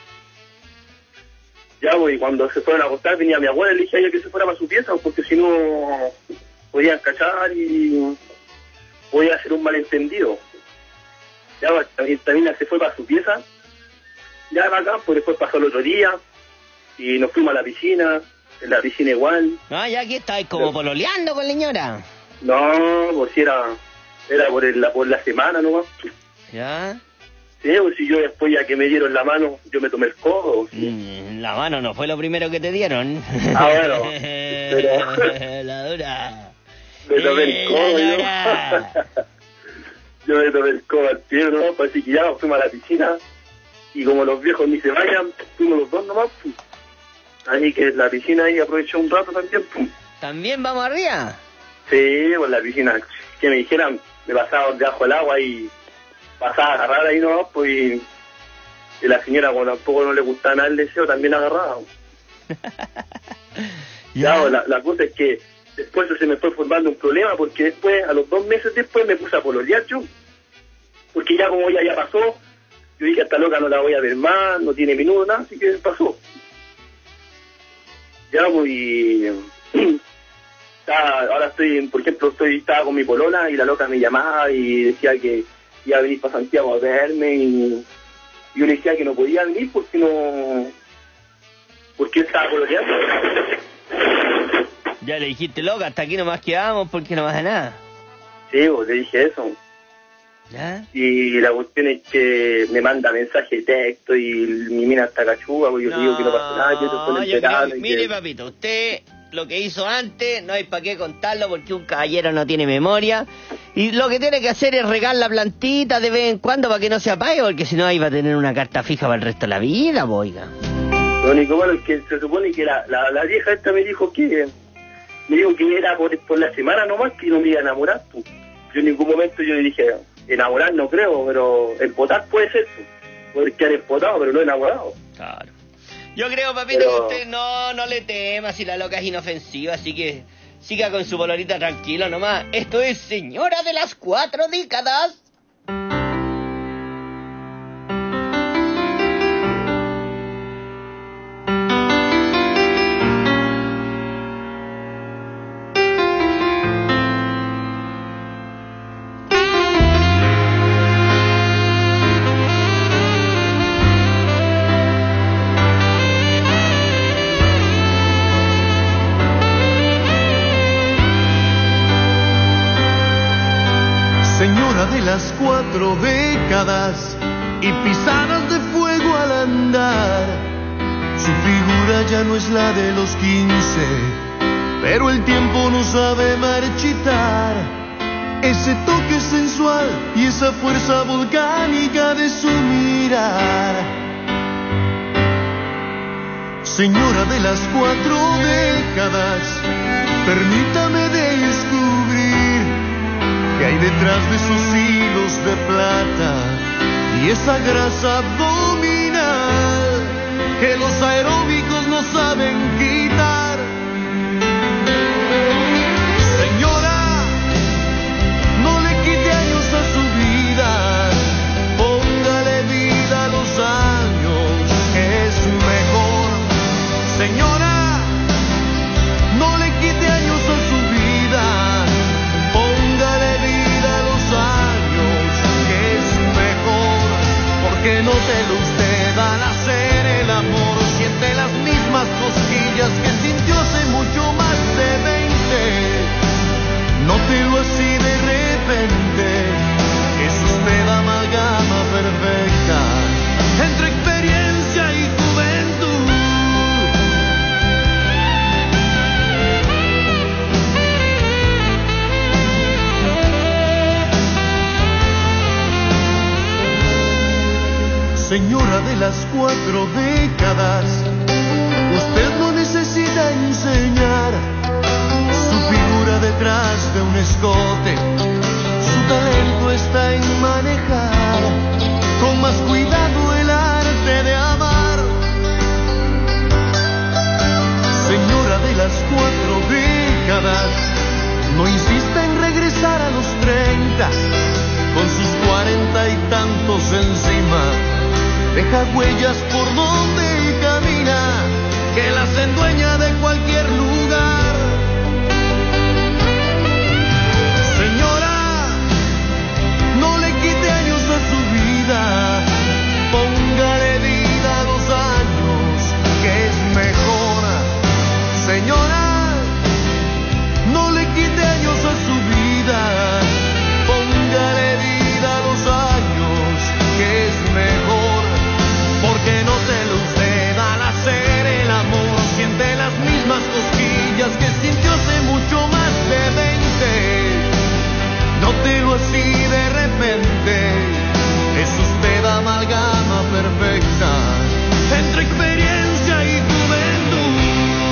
Ya, pues, y cuando se fueron a acostar venía mi abuela y le dije a ella que se fuera para su pieza, porque si no podían cachar y podía hacer un malentendido. Ya, pues, también, también se fue para su pieza, ya acá, pues después pasó el otro día y nos fuimos a la piscina, en la piscina igual. Ah, ya aquí estáis como pololeando con la señora. No, pues si era, era por, el, por la semana nomás. Ya. Sí, pues si yo después ya que me dieron la mano, yo me tomé el codo. ¿sí? Mm, la mano no fue lo primero que te dieron. Ah, bueno, pero... La dura. Me tomé el codo, La yo. dura. Yo me tomé el codo al pie, ¿no? Pues así que ya fuimos a la piscina y como los viejos ni se vayan, fuimos los dos nomás. Pues. Así que la piscina ahí aprovechó un rato también. Pues. ¿También vamos arriba? Sí, pues la piscina, que me dijeran, me pasaba debajo del agua y pasaba a agarrar ahí nomás, pues y, y la señora, como tampoco no le gustaba nada el deseo, también agarraba. Ya, pues, la, la cosa es que después se me fue formando un problema, porque después, a los dos meses después, me puse a pololear yo, porque ya como ya, ya pasó, yo dije, esta loca no la voy a ver más, no tiene minuto, nada, así que pasó. Ya, pues, y... Estaba, ahora estoy, por ejemplo, estoy estaba con mi polola y la loca me llamaba y decía que iba a venir para Santiago a verme y yo le decía que no podía venir porque no... porque él estaba pololeando. Ya le dijiste, loca, hasta aquí nomás quedamos porque no pasa nada. Sí, pues le dije eso. ¿Ya? Y la cuestión es que me manda mensaje de texto y mi mina está cachuga, pues yo le digo que no pasa nada, que eso fue No, el yo creo verano que, y mire, que... papito, usted lo que hizo antes no hay para qué contarlo porque un caballero no tiene memoria y lo que tiene que hacer es regar la plantita de vez en cuando para que no se apague, porque si no ahí va a tener una carta fija para el resto de la vida, boiga. Lo único malo es que se supone que la, la, la vieja esta me dijo que me dijo que era por, por la semana nomás que no me iba a enamorar, pues. Yo en ningún momento yo le dije, enamorar no creo, pero empotar puede ser, pues. Puede quedar empotado, pero no enamorado. Claro. Yo creo, papito, Pero- que usted no, no le tema si la loca es inofensiva, así que siga con su bolorita tranquilo nomás. Esto es Señora de las Cuatro Décadas. Señora de las cuatro décadas y pisadas de fuego al andar. Su figura ya no es la de los quince, pero el tiempo no sabe marchitar. Ese toque sensual y esa fuerza volcánica de su mirar. Señora de las cuatro décadas, permítame descubrir que hay detrás de esos hilos de plata y esa grasa abdominal que los aeróbicos no saben quitar. Señora, no le quite años a su vida, póngale vida a los años, que es mejor. Señora, no le quite años a su vida, póngale vida a los años, que es mejor, porque no te lo usted al hacer el amor siente las mismas cosquillas que sintió hace mucho más de veinte. Nótelo así de repente, es usted la amalgama perfecta entre experiencia y juventud. Señora de las cuatro décadas, usted no necesita enseñar su figura detrás de un escote. Su talento está en manejar con más cuidado el arte de amar. Señora de las cuatro décadas, no insista en regresar a los treinta, con sus cuarenta y tantos encima. Deja huellas por donde camina, que las endueña de cualquier lugar. Señora, no le quite años a su vida, póngale vida a los años, que es mejor. Señora, no le quite años a su vida, póngale vida a los años, que es mejor. Porque nótelo usted al hacer el amor siente las mismas cosquillas que sintió hace mucho más de veinte. Nótelo así de repente, es usted amalgama perfecta entre experiencia y juventud.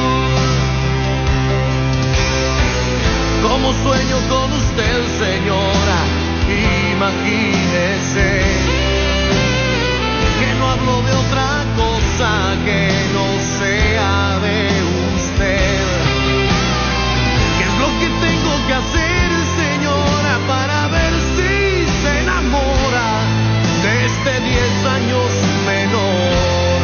Como sueño con usted, señora, imagínese que no hablo de otra cosa que no sea de usted. ¿Qué es lo que tengo que hacer, señora, para ver si se enamora de este diez años menor?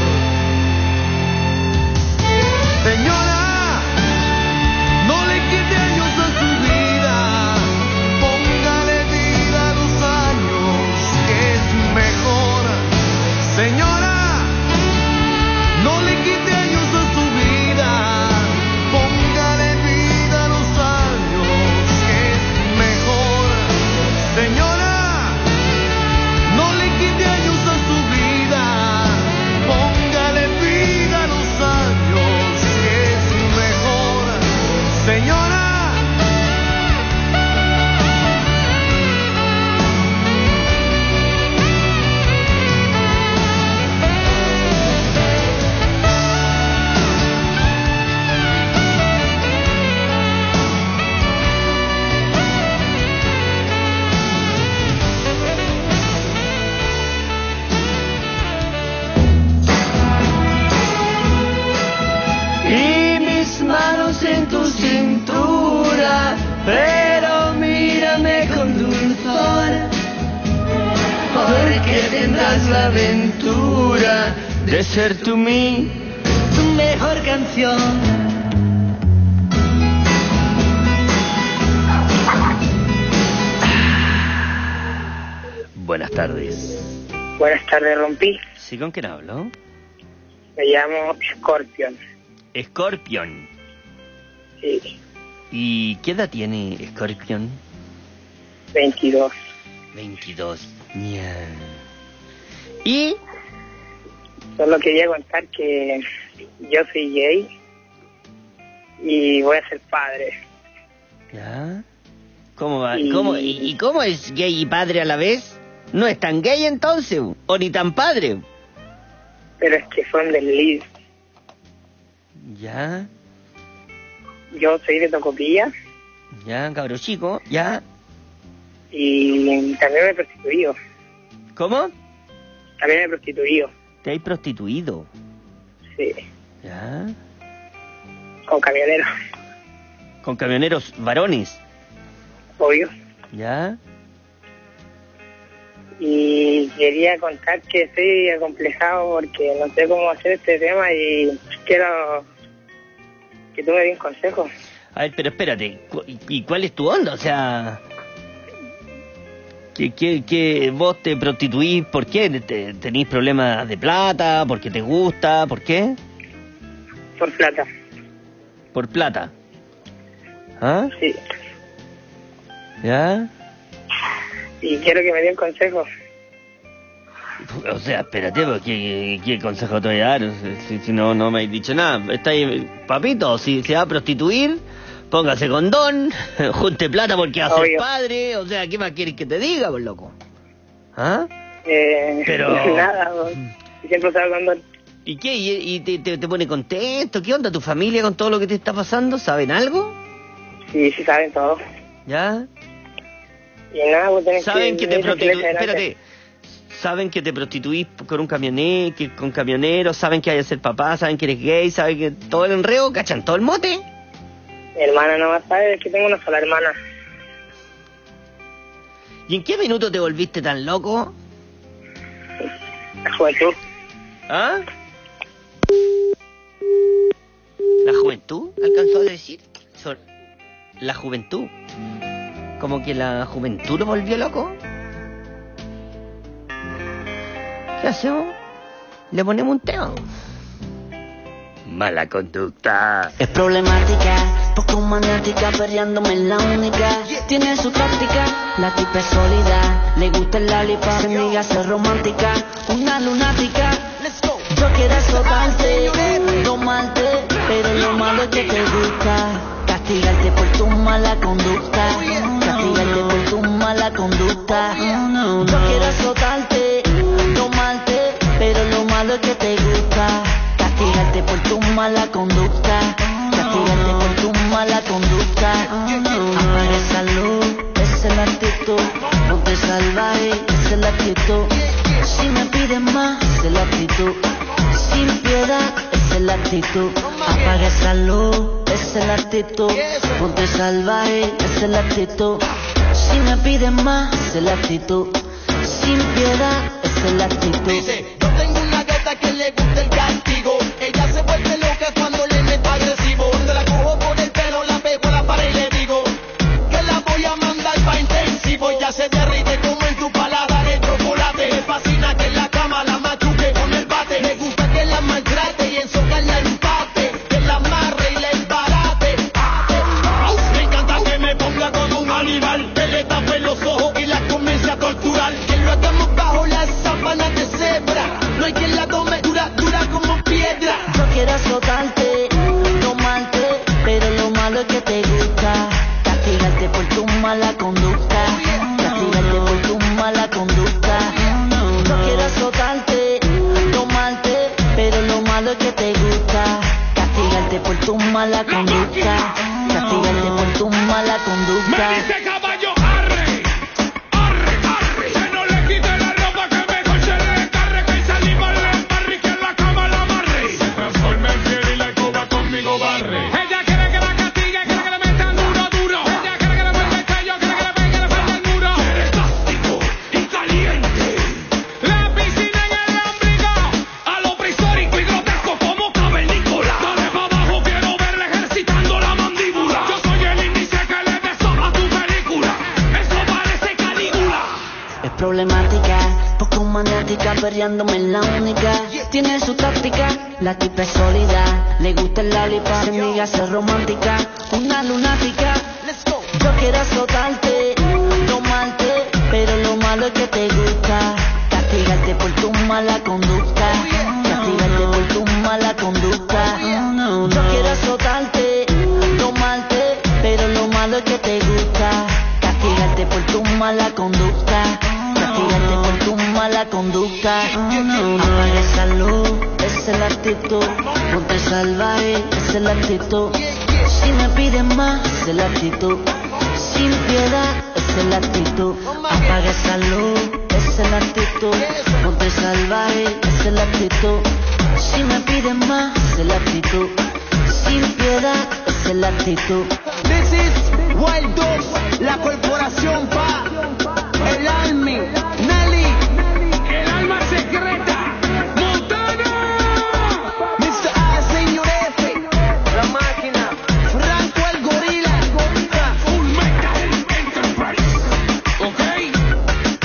Señora, no le quite años a su vida, póngale vida a los años, que es mejor. Señora, no le quite años a su vida, póngale vida a los años, que es mejor. Señora, no le quite años a su vida, póngale vida a los años, que es mejor. Señora. En tu cintura, pero mírame con dulzor, porque tendrás la aventura de ser tú mi, tu mejor canción. Buenas tardes. Buenas tardes, Rompí. ¿Sí, con quién hablo? Me llamo Scorpion. Scorpion. Sí. ¿Y qué edad tiene Scorpion? veintidós. veintidós. Yeah. ¿Y? Solo quería contar que yo soy gay y voy a ser padre. ¿Ya? ¿Cómo va? Y... ¿Cómo? ¿Y, ¿Y cómo es gay y padre a la vez? ¿No es tan gay entonces? ¿O ni tan padre? Pero es que son del L I D. ¿Ya? Yo soy de Tocopilla. Ya, cabro chico, ya. Y también me he prostituido. ¿Cómo? También me he prostituido. ¿Te has prostituido? Sí. Ya. Con camioneros. ¿Con camioneros varones? Obvio. Ya. Y quería contar que estoy acomplejado porque no sé cómo hacer este tema y quiero que tú me des un consejo. A ver, pero espérate, ¿y cuál es tu onda? O sea, ¿Que, que, que vos te prostituís? ¿Por qué? ¿Te, ¿Tenís problemas de plata? ¿Porque te gusta? ¿Por qué? Por plata. ¿Por plata? ¿Ah? Sí. ¿Ya? Y quiero que me dé un consejo. O sea, espérate, ¿qué, qué consejo te voy a dar? Si, si no, no me has dicho nada. Está ahí, papito, si se va a prostituir, póngase condón, junte plata porque va a ser Obvio. padre. O sea, ¿qué más quieres que te diga, por loco? ¿Ah? Eh, Pero... Nada, vos. Siempre usaba condón. ¿Y qué? ¿Y, y te, te, te pone contento? ¿Qué onda tu familia con todo lo que te está pasando? ¿Saben algo? Sí, sí saben todo. ¿Ya? Y nada, vos tenés ¿Saben que, que... te me dicen que prostituís? le eche adelante. Espérate. ¿Saben que te prostituís con un camionero, que, con camionero? ¿Saben que hay que ser papá? ¿Saben que eres gay? ¿Saben que todo el enredo? ¿Cachan todo el mote? Mi hermana no va a saber, es que tengo una sola hermana. ¿Y en qué minuto te volviste tan loco? La juventud. ¿Ah? ¿La juventud? ¿Alcanzó a decir? Sol- La juventud. ¿Como que la juventud lo volvió loco? ¿Qué hacemos? Le ponemos un tema. Mala conducta. Es problemática, poco maniática, perreándome en la única. Tiene su táctica, la tipa es sólida. Le gusta el lollipop, se niega a ser romántica. Una lunática, yo quiero azotarte, tomarte, pero lo malo es que te gusta. Castigarte por tu mala conducta. Castigarte por tu mala conducta. Yo quiero azotarte, tomarte, pero lo malo es que te gusta. Castigarte por tu mala conducta. Castigarte por tu mala conducta. Apaga esa luz, esa es la actitud. Ponte salvaje, esa es la actitud. Si me pides más, esa es la actitud. Sin piedad, esa es la actitud. Apaga esa luz, esa es la actitud. Ponte salvaje, esa es la actitud. Si me pides más, esa es la actitud. Sin piedad, esa es la actitud. Yo tengo una gata que le gusta el castigo. Ella se vuelve loca cuando le meto agresivo. Cuando la cojo por el pelo, la pego a la pared y le digo que la voy a mandar pa' intensivo. Ella se derrite como en tu paladar el chocolate. Me fascina que en la cama la machuque con el bate. Me gusta que la maltrate y en socar la empate. Que la amarre y la embarate. Me encanta que me ponga como un animal. Que le tape los ojos y la comience a torturar. Que lo hagamos bajo las sábanas de cebra. No hay quien la tome dura, dura como piedra. Yo quiero azotarte, tomarte, pero lo malo es que te gusta. Castigarte por tu mala conducta. Castigarte por tu mala conducta. Yo quiero azotarte, tomarte, pero lo malo es que te gusta. Castigarte por tu mala conducta. Castigarte por tu mala conducta. Me dice caballo, arre, arre, arre. Que no le quite la ropa, que mejor se le descarre. Que salimos le embarre y que en la cama la amarre. Se transforma en fiel y la escoba conmigo barre. Ella quiere que la castigue, quiere que le metan duro, duro. Ella quiere que le muerda el cuello, quiere que le pegue, le falte el muro. Quiere plástico y caliente. La piscina en el ombligo, a lo prehistórico y grotesco como cavernícola. Dale pa' abajo, quiero verle ejercitando la mandíbula. Yo soy el índice que le beso a tu película. Eso parece Calígula. Es problemática, poco maniática, perreándome en la única. Tiene su táctica, la tipa es sólida. Le gusta el lollipop, se niega a ser romántica. Una lunática, yo quiero azotarte, tomarte, pero lo malo es que te gusta. Castigarte por tu mala conducta. Castigarte por tu mala conducta. Yo quiero azotarte, tomarte, pero lo malo es que te gusta. Castigarte por tu mala conducta. Castigarte por tu mala conducta. Apaga esa luz, esa es la actitud. Ponte salvaje, esa es la actitud. Si me pides más, esa es la actitud. Sin piedad, esa es la actitud. Apaga esa luz, esa es la actitud. Ponte salvaje, esa es la actitud. Si me pides más, esa es la actitud. Sin piedad, esa es la actitud. This is Wild Dogs, la corporación pa' el Army, Nelly, El alma secreta, Montana. mister A, señor F, la máquina, Franco el gorila, Full Metal Enterprise. Ok.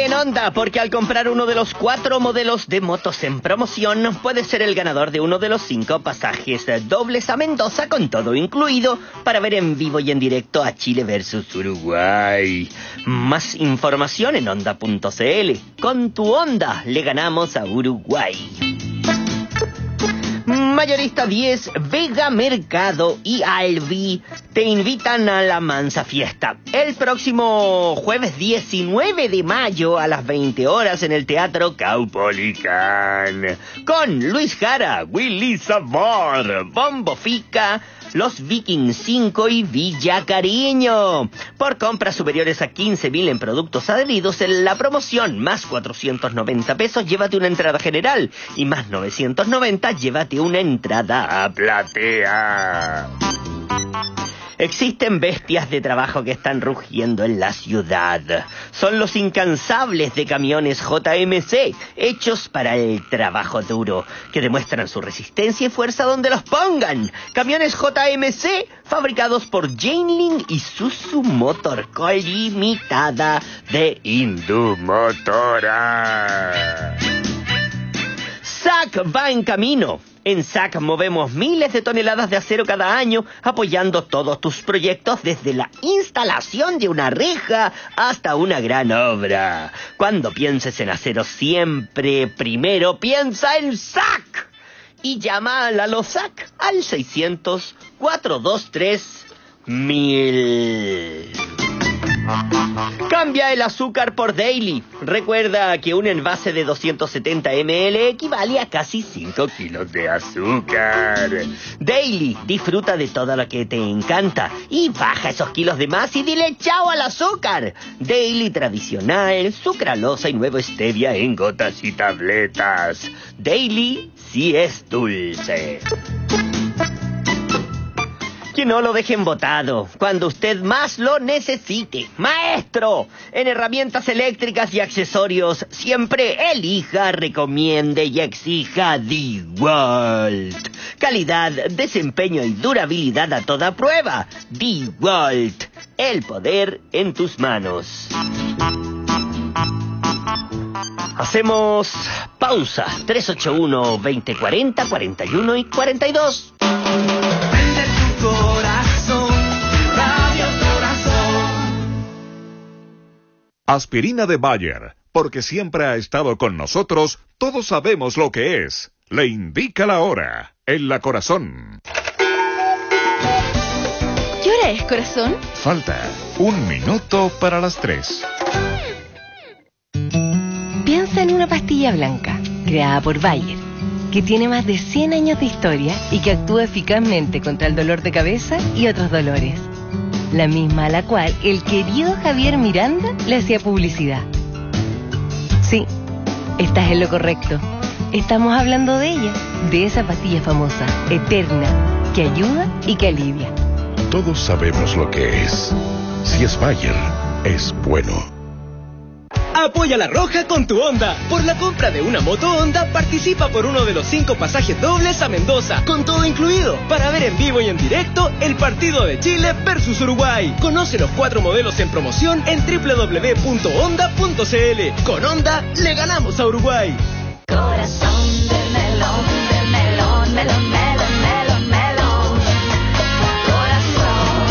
en Honda, porque al comprar uno de los cuatro modelos de motos en promoción, puedes ser el ganador de uno de los cinco pasajes dobles a Mendoza con todo incluido para ver en vivo y en directo a Chile versus Uruguay. Más información en honda punto c l. Con tu Honda le ganamos a Uruguay. Mayorista diez, Vega Mercado y Albi te invitan a la Mansa Fiesta el próximo jueves diecinueve de mayo a las veinte horas en el Teatro Caupolicán, con Luis Jara, Willy Sabor, Bombo Fica, Los Vikings cinco y Villa Cariño. Por compras superiores a quince mil en productos adheridos en la promoción, más cuatrocientos noventa pesos, llévate una entrada general, y más novecientos noventa, llévate una entrada a platea. Existen bestias de trabajo que están rugiendo en la ciudad. Son los incansables de camiones J M C, hechos para el trabajo duro, que demuestran su resistencia y fuerza donde los pongan. Camiones J M C, fabricados por Janeling y Suzu Motor Co. Limitada de Indumotora. S A C va en camino. En S A C movemos miles de toneladas de acero cada año, apoyando todos tus proyectos desde la instalación de una reja hasta una gran obra. Cuando pienses en acero, siempre primero piensa en S A C. Y llama a la LOSAC al seiscientos, cuatrocientos veintitrés, mil. Cambia el azúcar por Daily. Recuerda que un envase de doscientos setenta mililitros equivale a casi cinco kilos de azúcar. Daily, disfruta de todo lo que te encanta y baja esos kilos de más y dile chao al azúcar. Daily tradicional, sucralosa y nuevo stevia en gotas y tabletas. Daily sí es dulce. Que no lo dejen botado cuando usted más lo necesite. Maestro, en herramientas eléctricas y accesorios, siempre elija, recomiende y exija DeWalt. Calidad, desempeño y durabilidad a toda prueba. DeWalt, el poder en tus manos. Hacemos pausa. tres ocho uno, veinte cuarenta, cuarenta y uno y cuarenta y dos. Corazón, Radio Corazón. Aspirina de Bayer, porque siempre ha estado con nosotros, todos sabemos lo que es. Le indica la hora, en la Corazón. ¿Qué hora es, corazón? Falta un minuto para las tres. Piensa en una pastilla blanca, creada por Bayer, que tiene más de cien años de historia y que actúa eficazmente contra el dolor de cabeza y otros dolores. La misma a la cual el querido Javier Miranda le hacía publicidad. Sí, estás en lo correcto. Estamos hablando de ella, de esa pastilla famosa, eterna, que ayuda y que alivia. Todos sabemos lo que es. Si es Bayer, es bueno. Apoya La Roja con tu Honda. Por la compra de una moto Honda, participa por uno de los cinco pasajes dobles a Mendoza, con todo incluido, para ver en vivo y en directo el partido de Chile versus Uruguay. Conoce los cuatro modelos en promoción en doble u doble u doble u punto honda punto c l. Con Honda le ganamos a Uruguay. Corazón de melón, de melón, melón, melón, melón, melón. Corazón.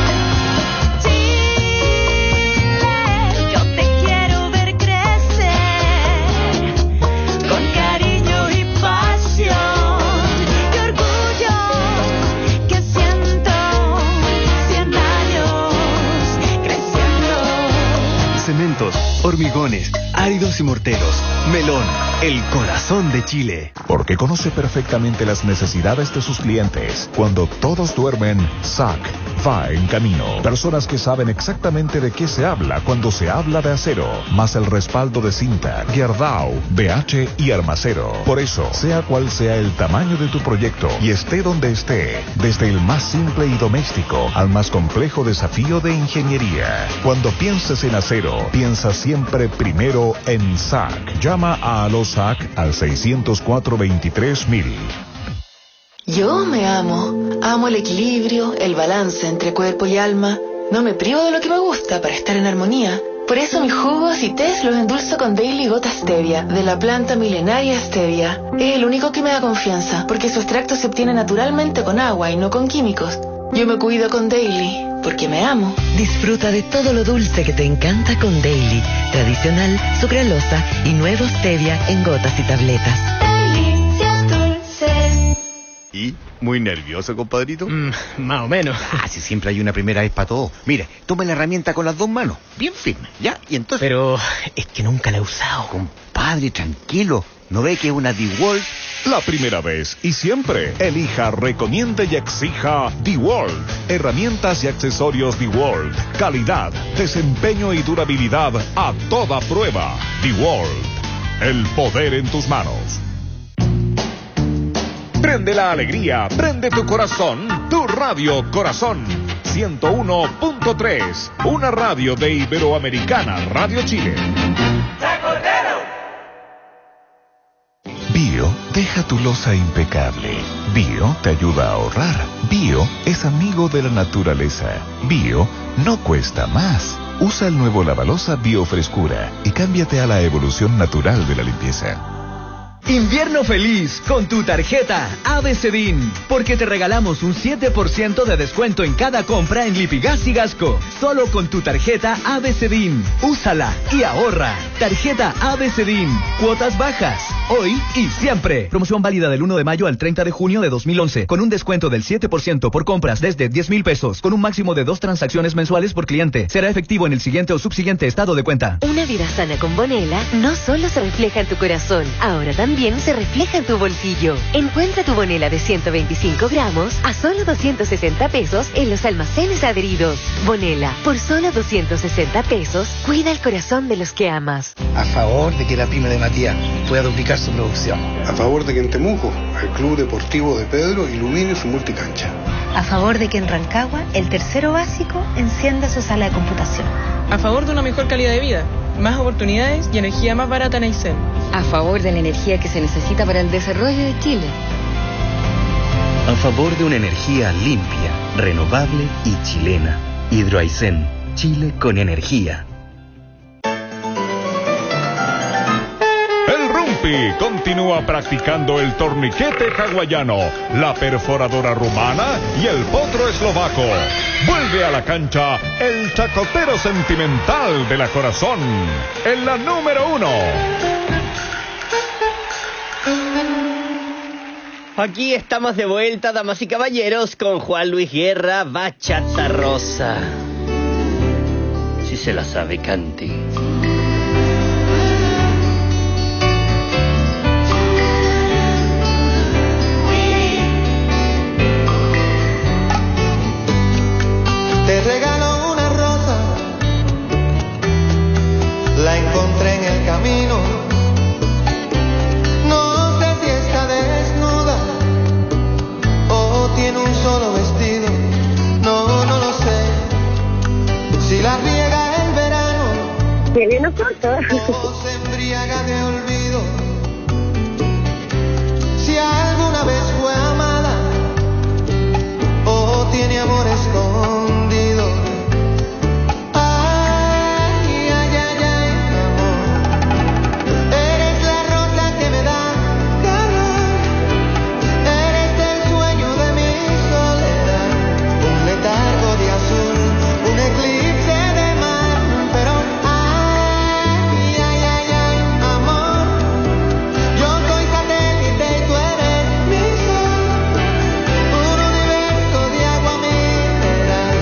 Chile, yo te quiero ver crecer con cariño y pasión. Qué orgullo que siento, cien años creciendo. Cementos, hormigones, áridos y morteros. Melón, el corazón de Chile. Porque conoce perfectamente las necesidades de sus clientes. Cuando todos duermen, S A C va en camino. Personas que saben exactamente de qué se habla cuando se habla de acero, más el respaldo de Cinta, Gerdau, B H y Armacero. Por eso, sea cual sea el tamaño de tu proyecto y esté donde esté, desde el más simple y doméstico al más complejo desafío de ingeniería. Cuando pienses en acero, piensa siempre primero en S A C. Llama a los S A C al seiscientos cuatro, veintitrés mil. Yo me amo. Amo el equilibrio, el balance entre cuerpo y alma. No me privo de lo que me gusta para estar en armonía. Por eso mis jugos y tés los endulzo con Daily Gota Stevia, de la planta milenaria Stevia. Es el único que me da confianza, porque su extracto se obtiene naturalmente con agua y no con químicos. Yo me cuido con Daily, porque me amo. Disfruta de todo lo dulce que te encanta con Daily. Tradicional, sucralosa y nuevo Stevia en gotas y tabletas. Delicias dulces. ¿Y? ¿Muy nervioso, compadrito? Mm, más o menos. Ah, si siempre hay una primera vez para todo. Mire, tome la herramienta con las dos manos, bien firme, ¿ya? Y entonces... Pero es que nunca la he usado. Compadre, tranquilo. ¿No ve que es una DeWalt? La primera vez y siempre, elija, recomiende y exija DeWalt. Herramientas y accesorios DeWalt. Calidad, desempeño y durabilidad a toda prueba. DeWalt. El poder en tus manos. Prende la alegría, prende tu corazón, tu Radio Corazón. ciento uno punto tres, una radio de Iberoamericana Radio Chile. Bio deja tu loza impecable. Bio te ayuda a ahorrar. Bio es amigo de la naturaleza. Bio no cuesta más. Usa el nuevo lavaloza Bio Frescura y cámbiate a la evolución natural de la limpieza. Invierno feliz con tu tarjeta ABCDIN, porque te regalamos un siete por ciento de descuento en cada compra en Lipigas y Gasco. Solo con tu tarjeta ABCDIN. Úsala y ahorra. Tarjeta ABCDIN. Cuotas bajas. Hoy y siempre. Promoción válida del uno de mayo al treinta de junio de dos mil once, con un descuento del siete por ciento por compras desde diez mil pesos, con un máximo de dos transacciones mensuales por cliente. Será efectivo en el siguiente o subsiguiente estado de cuenta. Una vida sana con Bonela no solo se refleja en tu corazón, ahora también se refleja en tu bolsillo. Encuentra tu Bonela de ciento veinticinco gramos a solo doscientos sesenta pesos en los almacenes adheridos. Bonela, por solo doscientos sesenta pesos, cuida el corazón de los que amas. A favor de que la pyme de Matías pueda duplicar su producción. A favor de que en Temuco el Club Deportivo de Pedro ilumine su multicancha. A favor de que en Rancagua el tercero básico encienda su sala de computación. A favor de una mejor calidad de vida, más oportunidades y energía más barata en Aysén. A favor de la energía que se necesita para el desarrollo de Chile. A favor de una energía limpia, renovable y chilena. Hidroaysén, Chile con energía. El Rumpi continúa practicando el torniquete hawaiano, la perforadora rumana y el potro eslovaco. Vuelve a la cancha el chacotero sentimental de la Corazón, en la número uno. Aquí estamos de vuelta, damas y caballeros, con Juan Luis Guerra, Bachata Rosa. Si se la sabe, cante. Te regalo una rosa, la encontré en el camino. No sé si está desnuda o tiene un solo vestido. No, no lo sé. Si la riega el verano, que viene pronto. O se embriaga de olvido. Si alguna vez fue amada o tiene amor escondido. Ay, ay, ay, ay, amor. Eres la rosa que me da calor. Eres el sueño de mi soledad. Un letargo de azul, un eclipse de mar. Pero ay, ay, ay, ay, amor. Yo soy satélite y tú eres mi sol. Un universo de agua mineral.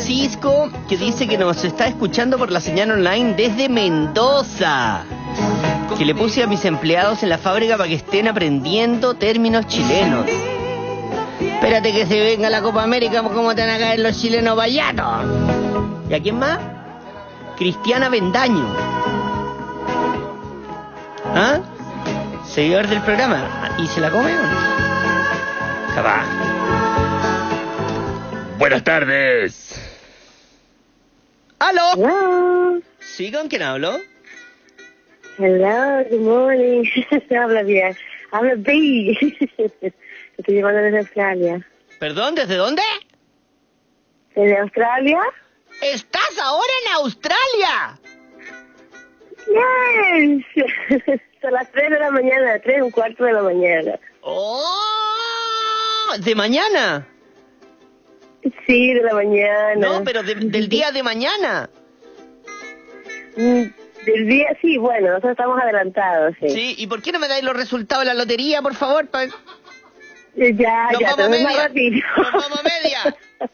Francisco, que dice que nos está escuchando por la señal online desde Mendoza. Que le puse a mis empleados en la fábrica para que estén aprendiendo términos chilenos. Espérate que se venga la Copa América, ¿cómo te van a caer los chilenos vallados? ¿Y a quién más? Cristiana Bendaño. ¿Ah? Seguidor del programa. ¿Y se la come o no? Capaz. Buenas tardes. ¿Aló? Hello. ¿Sí? ¿Con quién hablo? Hello, good morning. Habla bien. Habla B. Estoy llamando desde Australia. ¿Perdón? ¿Desde dónde? ¿Desde Australia? ¿Estás ahora en Australia? Yes. Son las tres de la mañana, tres, un cuarto de la mañana. ¡Oh! ¿De mañana? Sí, de la mañana. No, pero de, del día de mañana. Mm, del día, sí, bueno, nosotros estamos adelantados, sí. Sí, ¿y por qué no me dais los resultados de la lotería, por favor? Pa... Ya, Nos ya, vamos a más media. rápido. Nos vamos a media.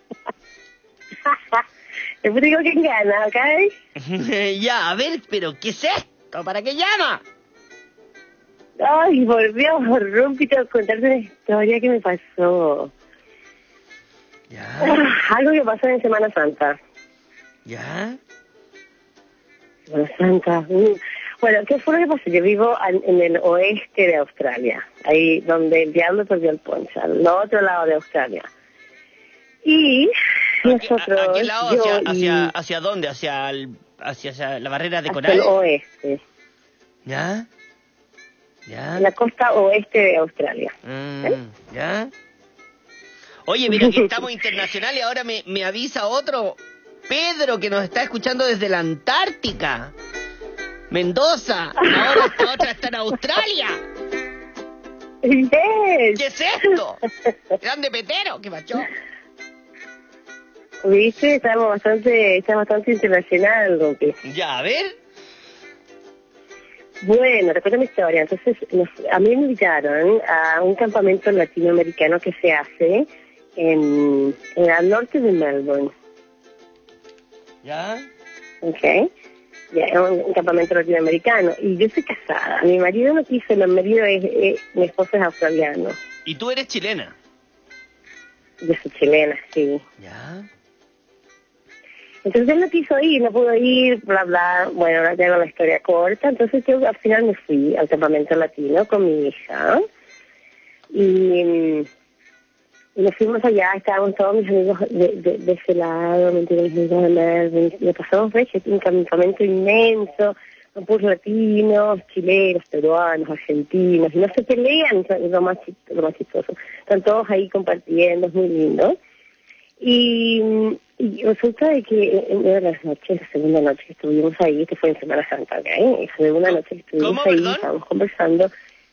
Después digo quién gana, ¿ok? Ya, a ver, pero ¿qué es esto? ¿Para qué llama? Ay, volvió Rumpito a contarte una historia que me pasó. Ya. Ah, algo que pasó en Semana Santa. ¿Ya? Semana Santa. Mm. Bueno, ¿qué fue lo que pasó? Yo vivo en, en el oeste de Australia, ahí donde el diablo perdió el poncho, al otro lado de Australia. Y nosotros... ¿A qué lado? yo ¿Hacia, y- hacia, ¿Hacia dónde? ¿Hacia, el, hacia, hacia la barrera de hacia coral? el oeste, ¿Ya? ¿Ya? en la costa oeste de Australia. Mm, ¿Ya? Oye, mira que estamos internacionales, ahora me, me avisa otro, Pedro, que nos está escuchando desde la Antártica. Mendoza, ahora esta otra está en Australia. Yes. ¿Qué es esto? Grande petero, ¿qué macho? ¿Viste? Estamos bastante, está bastante internacional, Rupi. Ya, a ver. Bueno, te cuento mi historia. Entonces, nos- a mí me invitaron a un campamento latinoamericano que se hace en, en al norte de Melbourne. ¿Ya? ¿Ok? Ya, es un, un campamento latinoamericano. Y yo soy casada. Mi marido no quiso, mi marido es, es- mi esposo es australiano. ¿Y tú eres chilena? Yo soy chilena, sí. ¿Ya? Entonces él no quiso ir, no pudo ir, bla, bla. Bueno, ahora te hago la historia corta. Entonces yo al final me fui al campamento latino con mi hija. Y, mm, y nos fuimos allá, estábamos todos mis amigos de, de, de ese lado, ¿me entiendes? Mis amigos de Melbourne. Le pasamos recho, un campamento inmenso, con puros latinos, chilenos, peruanos, argentinos, y no se pelean, es lo más, chist- lo más chistoso. Están todos ahí compartiendo, es muy lindo. Y, y resulta de que en una de las noches, la segunda noche que estuvimos ahí, que fue en Semana Santa, ¿ok? La segunda noche que estuvimos ¿Cómo, ahí, perdón? estábamos conversando.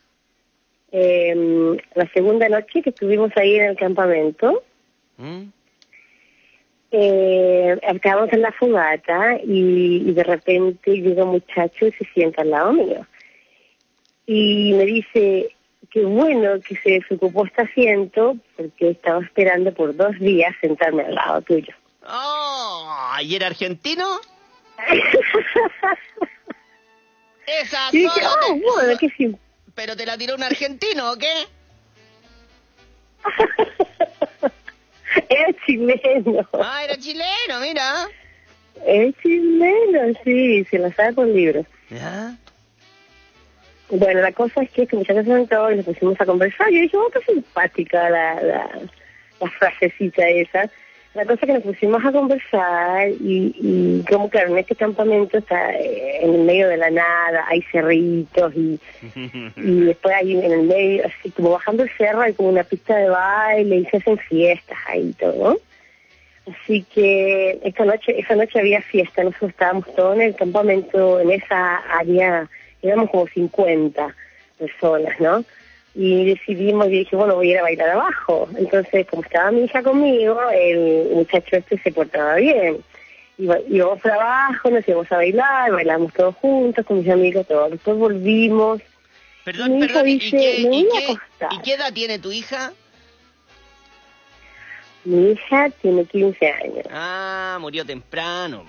Eh, la segunda noche que estuvimos ahí en el campamento, ¿Mm? eh, estábamos en la fogata y, y de repente llega un muchacho y se sienta al lado mío. Y me dice, qué bueno que se desocupó este asiento porque estaba esperando por dos días sentarme al lado tuyo. Oh, ¿y era argentino? Esa Y dije, solo ah, te- bueno, qué sim- ¿Pero te la tiró un argentino o qué? Es chileno. Ah, era chileno, mira. Es chileno, sí, se la sabe con libros. ¿Ya? Bueno, la cosa es que este muchacho se sentó y nos pusimos a conversar. Yo dije, oh, qué simpática la, la, la frasecita esa. La cosa es que nos pusimos a conversar y, y como claro, en este campamento está eh, en el medio de la nada, hay cerritos y, y después ahí en el medio, así como bajando el cerro, hay como una pista de baile y se hacen fiestas ahí y todo. Así que esta noche, esa noche había fiesta, nosotros estábamos todos en el campamento, en esa área, éramos como cincuenta personas, ¿no? Y decidimos, yo dije, bueno, voy a ir a bailar abajo. Entonces, como estaba mi hija conmigo, el muchacho este se portaba bien. Iba- Íbamos para abajo, nos íbamos a bailar, bailamos todos juntos con mis amigos, todos. Después volvimos. Perdón, Mi hija perdón, ¿y dice, qué, me y, voy a qué, acostar. ¿y qué edad tiene tu hija? Mi hija tiene quince años. Ah, murió temprano.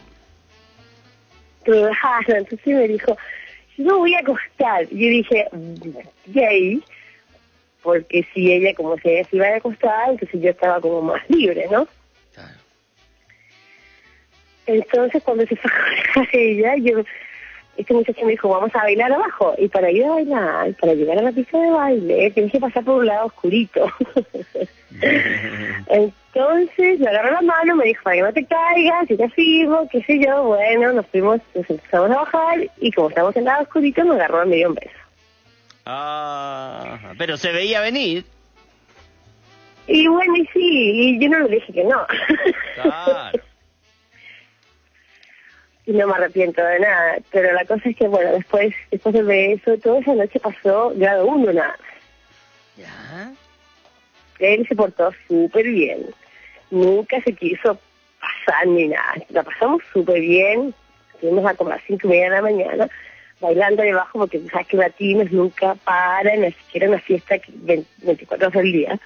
Claro, entonces me dijo, yo no voy a acostar. Yo dije, gay, porque si ella, como si ella se iba a acostar, entonces yo estaba como más libre, ¿no? Claro. Entonces cuando se fue a ella, yo, este muchacho me dijo, vamos a bailar abajo. Y para ir a bailar, para llegar a la pista de baile, tienes que pasar por un lado oscurito. Entonces me agarró la mano, me dijo, para que no te caigas, si te firmo, qué sé yo. Bueno, nos fuimos, nos empezamos a bajar y como estábamos en el lado oscurito, me agarró y me dio un beso. Ah, pero se veía venir. Y bueno, y sí, y yo no le dije que no. Claro. Y no me arrepiento de nada, pero la cosa es que, bueno, después después del beso, toda esa noche pasó grado uno nada. ¿Ya? Él se portó súper bien, nunca se quiso pasar ni nada, la pasamos súper bien, estuvimos a como a las cinco y media de la mañana, bailando debajo, porque sabes que latinos nunca paran, ni siquiera una fiesta veinticuatro horas al día.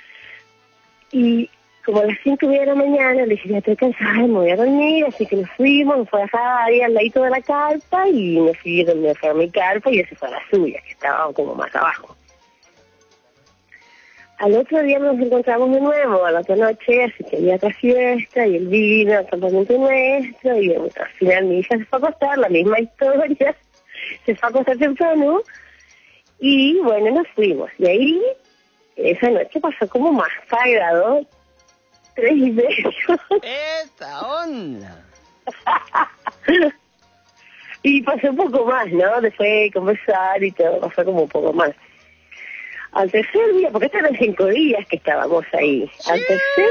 Y como a las cinco y media de la mañana, le dije, ya estoy cansada, me voy a dormir, así que nos fuimos, me fue a dejar ahí al ladito de la carpa, y me fui donde fue a mi carpa, y ese fue a la suya, que estaba como más abajo. Al otro día nos encontramos de nuevo, a la otra noche, así que había otra fiesta, y él vino al campamento nuestro, y bueno, al final mi hija se fue a acostar, la misma historia, se fue a acostar temprano, y bueno, nos fuimos. Y ahí, esa noche pasó como más sagrado, tres y medio. ¡Esa onda! Y pasó un poco más, ¿no? Después de conversar y todo, pasó como un poco más. Al tercer día, porque estos eran cinco días que estábamos ahí, sí. Al tercer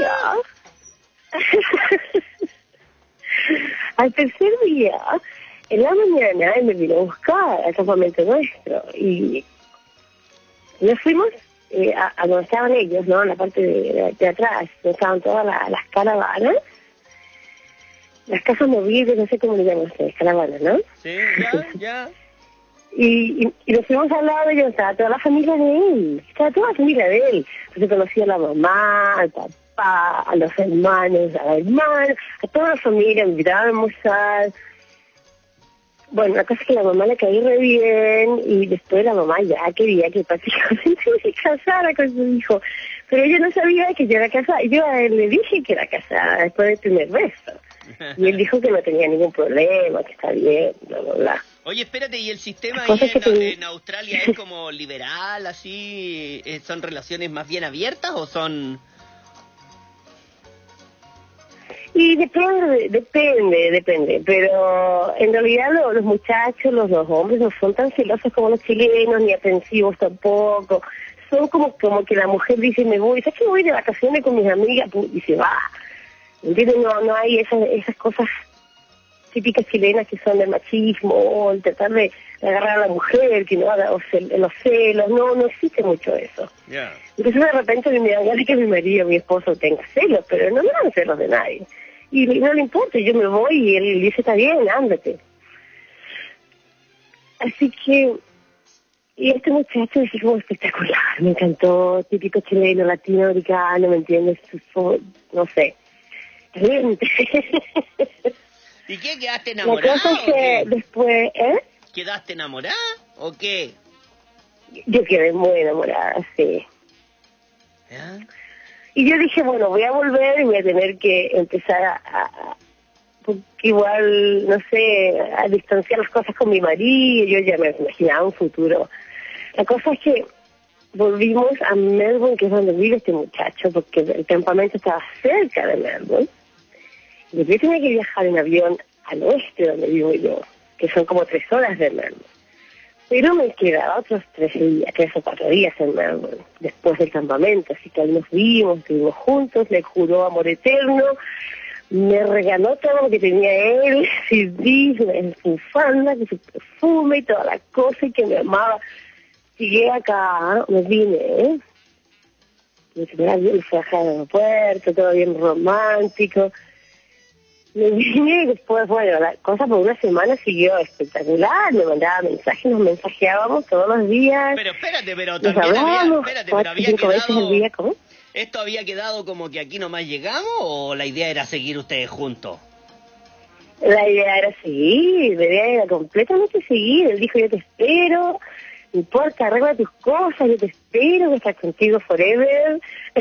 día, al tercer día, en la mañana, él me vino a buscar al campamento nuestro, y nos fuimos eh, a, a donde estaban ellos, ¿no? En la parte de, de, de atrás, donde estaban todas la, las caravanas, las casas movibles, no sé cómo le llaman ustedes, caravanas, ¿no? Sí, ya, ya. Y, y, y nos fuimos al lado y estaba toda la familia de él, estaba toda la familia de él. Entonces conocí a la mamá, al papá, a los hermanos, a la hermana, a toda la familia, me invitaban a almorzar. Bueno, la cosa es que la mamá le caí re bien, y después la mamá ya quería que prácticamente se casara con su hijo. Pero ella no sabía que yo era casada. Yo a él le dije que era casada después del primer beso. Y él dijo que no tenía ningún problema, que está bien, bla, bla, bla. Oye, espérate, ¿y el sistema ahí en, te... en Australia es como liberal, así? ¿Son relaciones más bien abiertas o son...? Y depende, depende, depende, pero en realidad lo, los muchachos, los dos hombres, no son tan celosos como los chilenos, ni apensivos tampoco. Son como como que la mujer dice, me voy, ¿sabes que voy de vacaciones con mis amigas? Y se va. ¿Entiendes? No, no hay esas, esas cosas típicas chilenas que son del machismo, o el tratar de agarrar a la mujer, que no haga los celos, no, no existe mucho eso. Yeah. Entonces de repente me dan ganas que mi marido, mi esposo tenga celos, pero no me dan celos de nadie. Y no le importa, yo me voy y él dice, está bien, ándate. Así que, y este muchacho es como espectacular, me encantó, típico chileno, latinoamericano, ¿me entiendes? No sé. ¿Y qué? ¿Quedaste enamorada? La cosa es que después, ¿eh? ¿Quedaste enamorada o qué? Yo quedé muy enamorada, sí. ¿Ya? Y yo dije, bueno, voy a volver y voy a tener que empezar a, a porque igual, no sé, a distanciar las cosas con mi marido. Yo ya me imaginaba un futuro. La cosa es que volvimos a Melbourne, que es donde vive este muchacho, porque el campamento estaba cerca de Melbourne. Y yo tenía que viajar en avión al oeste, donde vivo yo, que son como tres horas de Melbourne. Pero me quedaba otros tres días, tres o cuatro días en Melbourne, después del campamento. Así que ahí nos vimos, estuvimos juntos, le juró amor eterno, me regaló todo lo que tenía él, C Ds, su bufanda, su perfume y toda la cosa, y que me amaba. Llegué acá, me vine, ¿eh? Me primer avión fue a al aeropuerto, todo bien romántico. Me vine y después, bueno, la cosa por una semana siguió espectacular, me mandaba mensajes, nos mensajeábamos todos los días. Pero espérate, pero nos también había, hablábamos espérate, cuatro, pero había cinco quedado, veces al día, ¿cómo? ¿Esto había quedado como que aquí nomás llegamos o la idea era seguir ustedes juntos? La idea era seguir, la idea era completamente seguir. Él dijo, yo te espero, no importa, arregla tus cosas, yo te espero, voy a estar contigo forever.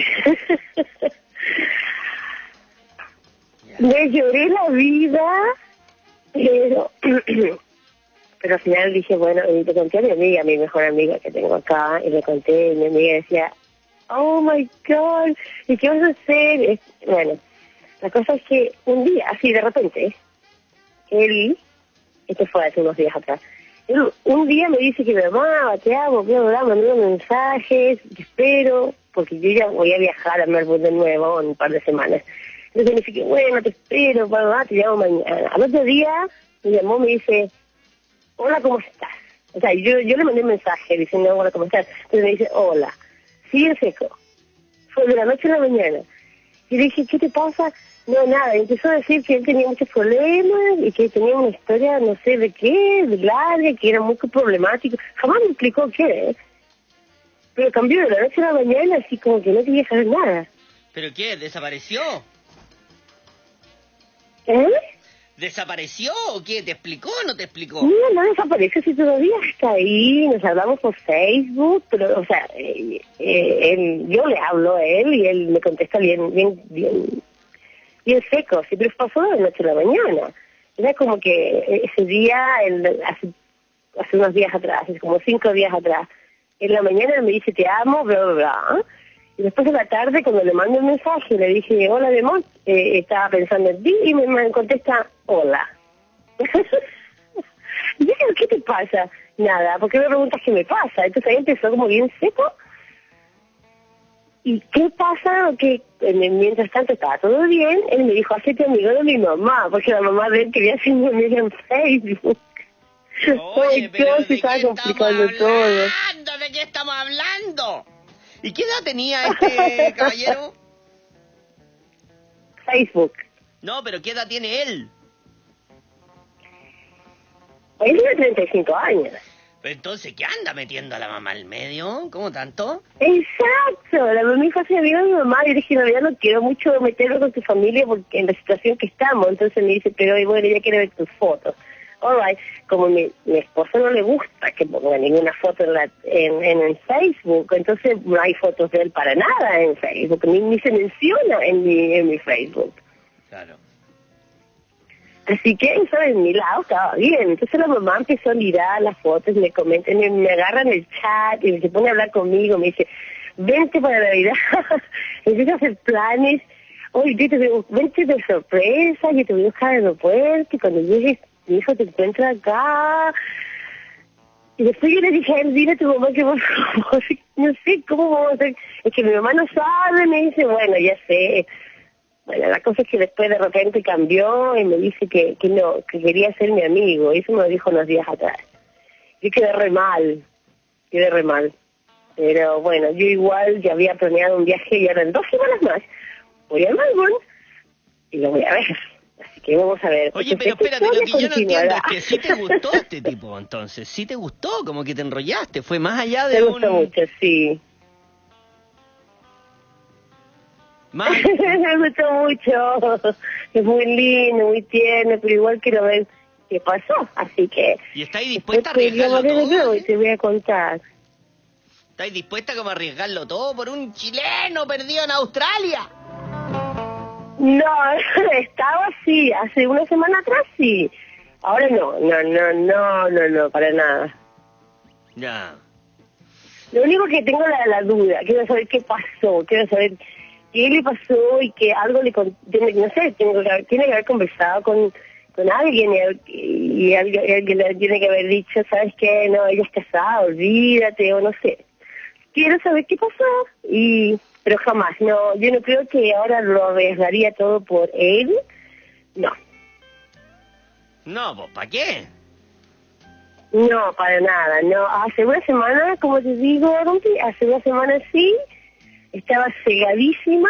Me lloré la vida, pero... pero al final dije, bueno, y le conté a mi amiga, a mi mejor amiga que tengo acá, y le conté, y mi amiga decía, oh my God, ¿y qué vas a hacer? Es, bueno, la cosa es que un día, así de repente, él, esto fue hace unos días atrás, él un día me dice que me amaba, te amo, bla, bla, bla, mandó mensajes, te espero, porque yo ya voy a viajar a Melbourne de nuevo en un par de semanas. Entonces me dice que bueno, te espero, bla, bla, te llamo mañana. Al otro día me llamó, me dice, hola, ¿cómo estás? O sea, yo, yo le mandé un mensaje diciendo, hola, ¿cómo estás? Entonces me dice, hola, sí, en seco. Fue de la noche a la mañana. Y le dije, ¿qué te pasa? No, nada. Empezó a decir que él tenía muchos problemas y que tenía una historia, no sé de qué, de larga, que era muy problemático. Jamás me explicó qué, ¿eh? Pero cambió de la noche a la mañana, así como que no quería saber nada. ¿Pero qué? ¿Desapareció? ¿Eh? ¿Desapareció o qué? ¿Te explicó o no te explicó? No, no desapareció, si todavía está ahí, nos hablamos por Facebook, pero, o sea, eh, eh, él, yo le hablo a él y él me contesta bien, bien, bien, bien seco, sí, pero pasó de la noche a la mañana. Era como que ese día, el, hace, hace unos días atrás, hace como cinco días atrás, en la mañana me dice te amo, bla, bla, bla. Y después de la tarde, cuando le mando un mensaje, le dije, hola, Demón, eh, estaba pensando en ti, y me, me contesta, hola. Y yo digo, ¿qué te pasa? Nada, ¿por qué me preguntas qué me pasa? Entonces ahí empezó como bien seco. ¿Y qué pasa? Que eh, mientras tanto estaba todo bien, él me dijo, hacete amigo de mi mamá, porque la mamá de él quería ser mi amiga en Facebook. Oye, pero ¿de qué estaba estamos complicando todo. ¿De qué estamos hablando? ¿Y qué edad tenía este caballero? Facebook. No, pero ¿qué edad tiene él? Él tiene treinta y cinco años. Pero entonces, ¿qué anda metiendo a la mamá al medio? ¿Cómo tanto? Exacto. La mamá dijo, soy amiga de mi mamá. Y dije, no, ya no quiero mucho meterlo con tu familia porque en la situación que estamos. Entonces me dice, pero bueno, ella quiere ver tus fotos. All right. Como mi, mi esposo no le gusta que ponga ninguna foto en, la, en, en, en Facebook, entonces no hay fotos de él para nada en Facebook, ni, ni se menciona en mi, en mi Facebook. Claro. Así que eso en mi lado estaba bien. Entonces la mamá empezó a mirar las fotos, me comentan, me, me agarran el chat y se pone a hablar conmigo, me dice, vente para Navidad, empieza a hacer planes, oye, yo te veo, vente de sorpresa, yo te voy a buscar al aeropuerto y cuando llegues mi hijo te encuentra acá. Y después yo le dije a él, dile a tu mamá que por favor, no sé cómo vamos a hacer. Es que mi mamá no sabe, me dice, bueno, ya sé. Bueno, la cosa es que después de repente cambió y me dice que, que no, que quería ser mi amigo. Eso me lo dijo unos días atrás. Yo quedé re mal, quedé re mal. Pero bueno, yo igual ya había planeado un viaje y ahora en dos semanas más voy a Melbourne y lo voy a ver. Así que vamos a ver. Oye, pero espérate, lo que yo no entiendo es que sí te gustó este tipo, entonces. Sí te gustó, como que te enrollaste. Fue más allá de me un... gustó mucho, sí. Más... me gustó mucho. Es muy lindo, muy tierno, pero igual quiero ver qué pasó. Así que... ¿Y estáis dispuesta a arriesgarlo de todo? nuevo y te voy a contar. ¿Estáis dispuesta como a arriesgarlo todo por un chileno perdido en Australia? No, estaba así, hace una semana atrás sí, ahora no, no, no, no, no, no, para nada. Ya. Lo único que tengo la, la duda, quiero saber qué pasó, quiero saber qué le pasó y que algo le, tiene, no sé, tengo que, tiene que haber conversado con, con alguien y, y alguien, alguien le tiene que haber dicho, ¿sabes qué? No, ella es casada, olvídate o no sé. Quiero saber qué pasó y... Pero jamás, no, yo no creo que ahora lo arriesgaría todo por él, no. No, pues, ¿para qué? No, para nada, no. Hace una semana, como te digo, Rumpi, hace una semana sí, estaba cegadísima,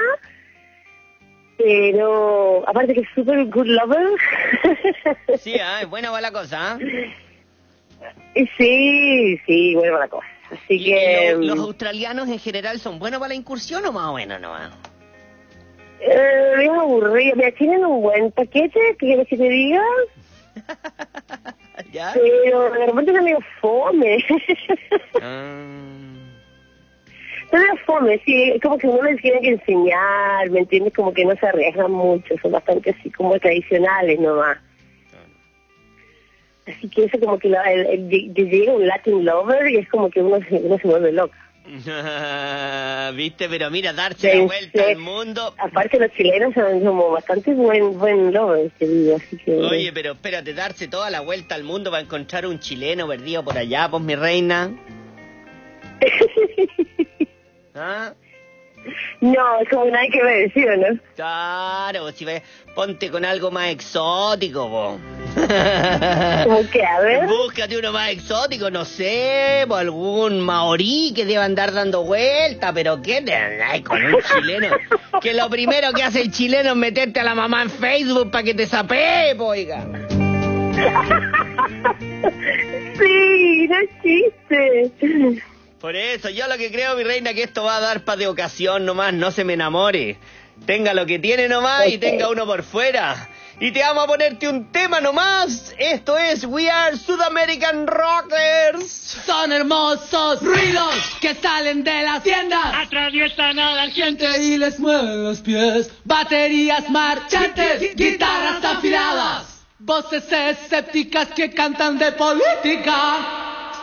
pero aparte que es súper good lover. Sí, ah, es buena va la cosa, ¿eh? Sí, sí, buena va la cosa. Así que... ¿Los, los australianos en general son buenos para la incursión o más o menos nomás? Eh, es aburrido. Mira, tienen un buen paquete, ¿qué quieres que te diga? ¿Ya? Pero de repente es medio fome. Es medio fome, sí, es como que uno les tiene que enseñar, ¿me entiendes? Como que no se arriesgan mucho, son bastante así como tradicionales nomás. Así que eso como que la, el, el, el, llega un Latin lover y es como que uno, uno se vuelve loca. ¿Viste? Pero mira, darse sí, la vuelta sí. al mundo. Aparte los chilenos son como bastante buen buen lovers, te digo, así que... Oye, pero espérate, darse toda la vuelta al mundo para encontrar un chileno perdido por allá, pues mi reina. ¿Ah? No, es como nada que ver, ¿sí o no? Claro, si ves, ponte con algo más exótico, vos. ¿Cómo que? A ver. Búscate uno más exótico, no sé, po, algún maorí que deba andar dando vuelta, pero ¿qué te andáis con un chileno? Que lo primero que hace el chileno es meterte a la mamá en Facebook para que te sapee, po, oiga. Sí, no es chiste. Por eso, yo lo que creo, mi reina, que esto va a dar para de ocasión nomás, no se me enamore. Tenga lo que tiene nomás okay. Y tenga uno por fuera. Y te vamos a ponerte un tema nomás. Esto es We Are South American Rockers. Son hermosos ruidos que salen de las tiendas, atraviesan a la gente y les mueven los pies. Baterías marchantes, guitarras afiladas, voces escépticas que cantan de política.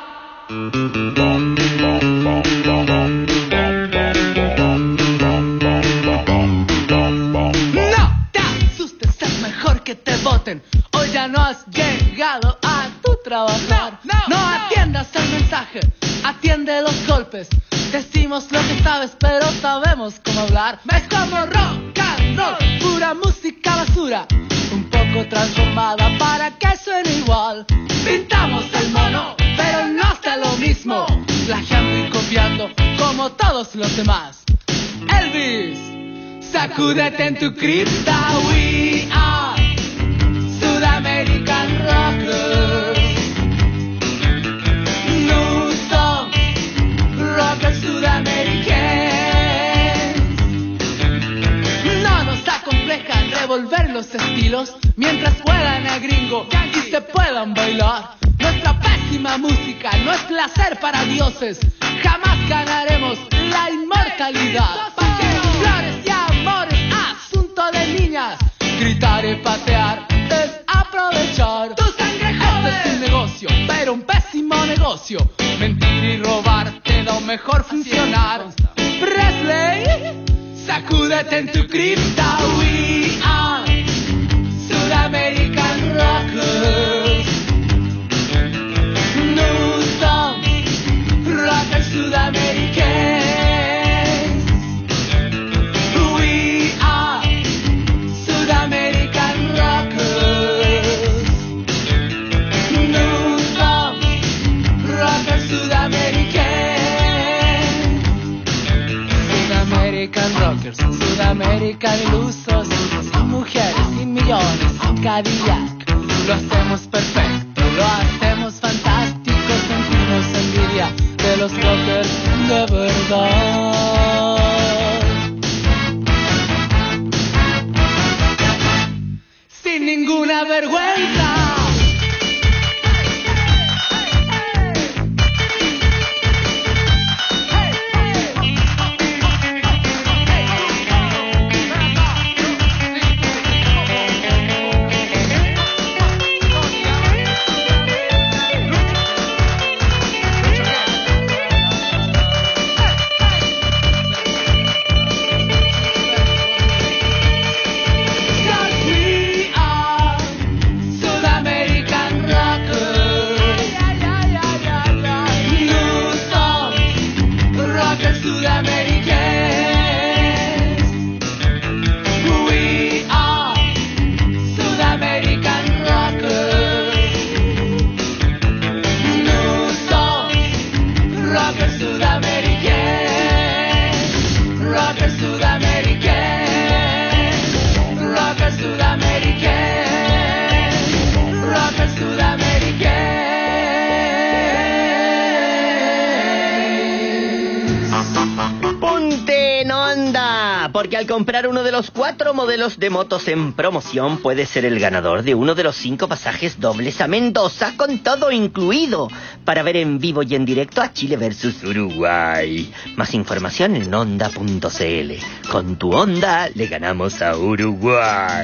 No te asustes, es mejor que te voten. Hoy ya no has llegado a tu trabajar. No, no, no atiendas el mensaje, atiende los golpes. Decimos lo que sabes, pero sabemos cómo hablar. Es como rock and roll, pura música basura, un poco transformada para que suene igual. Pintamos el mono, pero no está lo mismo, plagiando y copiando como todos los demás. Elvis, sacúdete en tu cripta. We are South American Rockers. New songs, rockers sudamericanos. No nos acompleja revolver los estilos mientras juegan a gringo y se puedan bailar. Nuestra pésima música no es placer para dioses. Jamás ganaremos la inmortalidad. Flores y amores, asunto de niñas. Gritar y patear es aprovechar. Tu sangre joven. Este es un negocio, pero un pésimo negocio. Mentir y robar te da un mejor funcionar. Presley, sacúdete en tu cripta. We are South American Rockers. New songs, rockers sudamericanos. We are South American Rockers. New songs, rockers sudamericanos. Sudamerican Rockers, Sudamerican ilusos, sin mujeres, sin millones, sin Cadillac. Lo hacemos perfecto, lo hacemos fantástico, sentimos envidia de los rockers de verdad. Sin ninguna vergüenza. porque al comprar uno de los cuatro modelos de motos en promoción puedes ser el ganador de uno de los cinco pasajes dobles a Mendoza con todo incluido para ver en vivo y en directo a Chile versus Uruguay. Más información en honda punto c l. Con tu Honda le ganamos a Uruguay.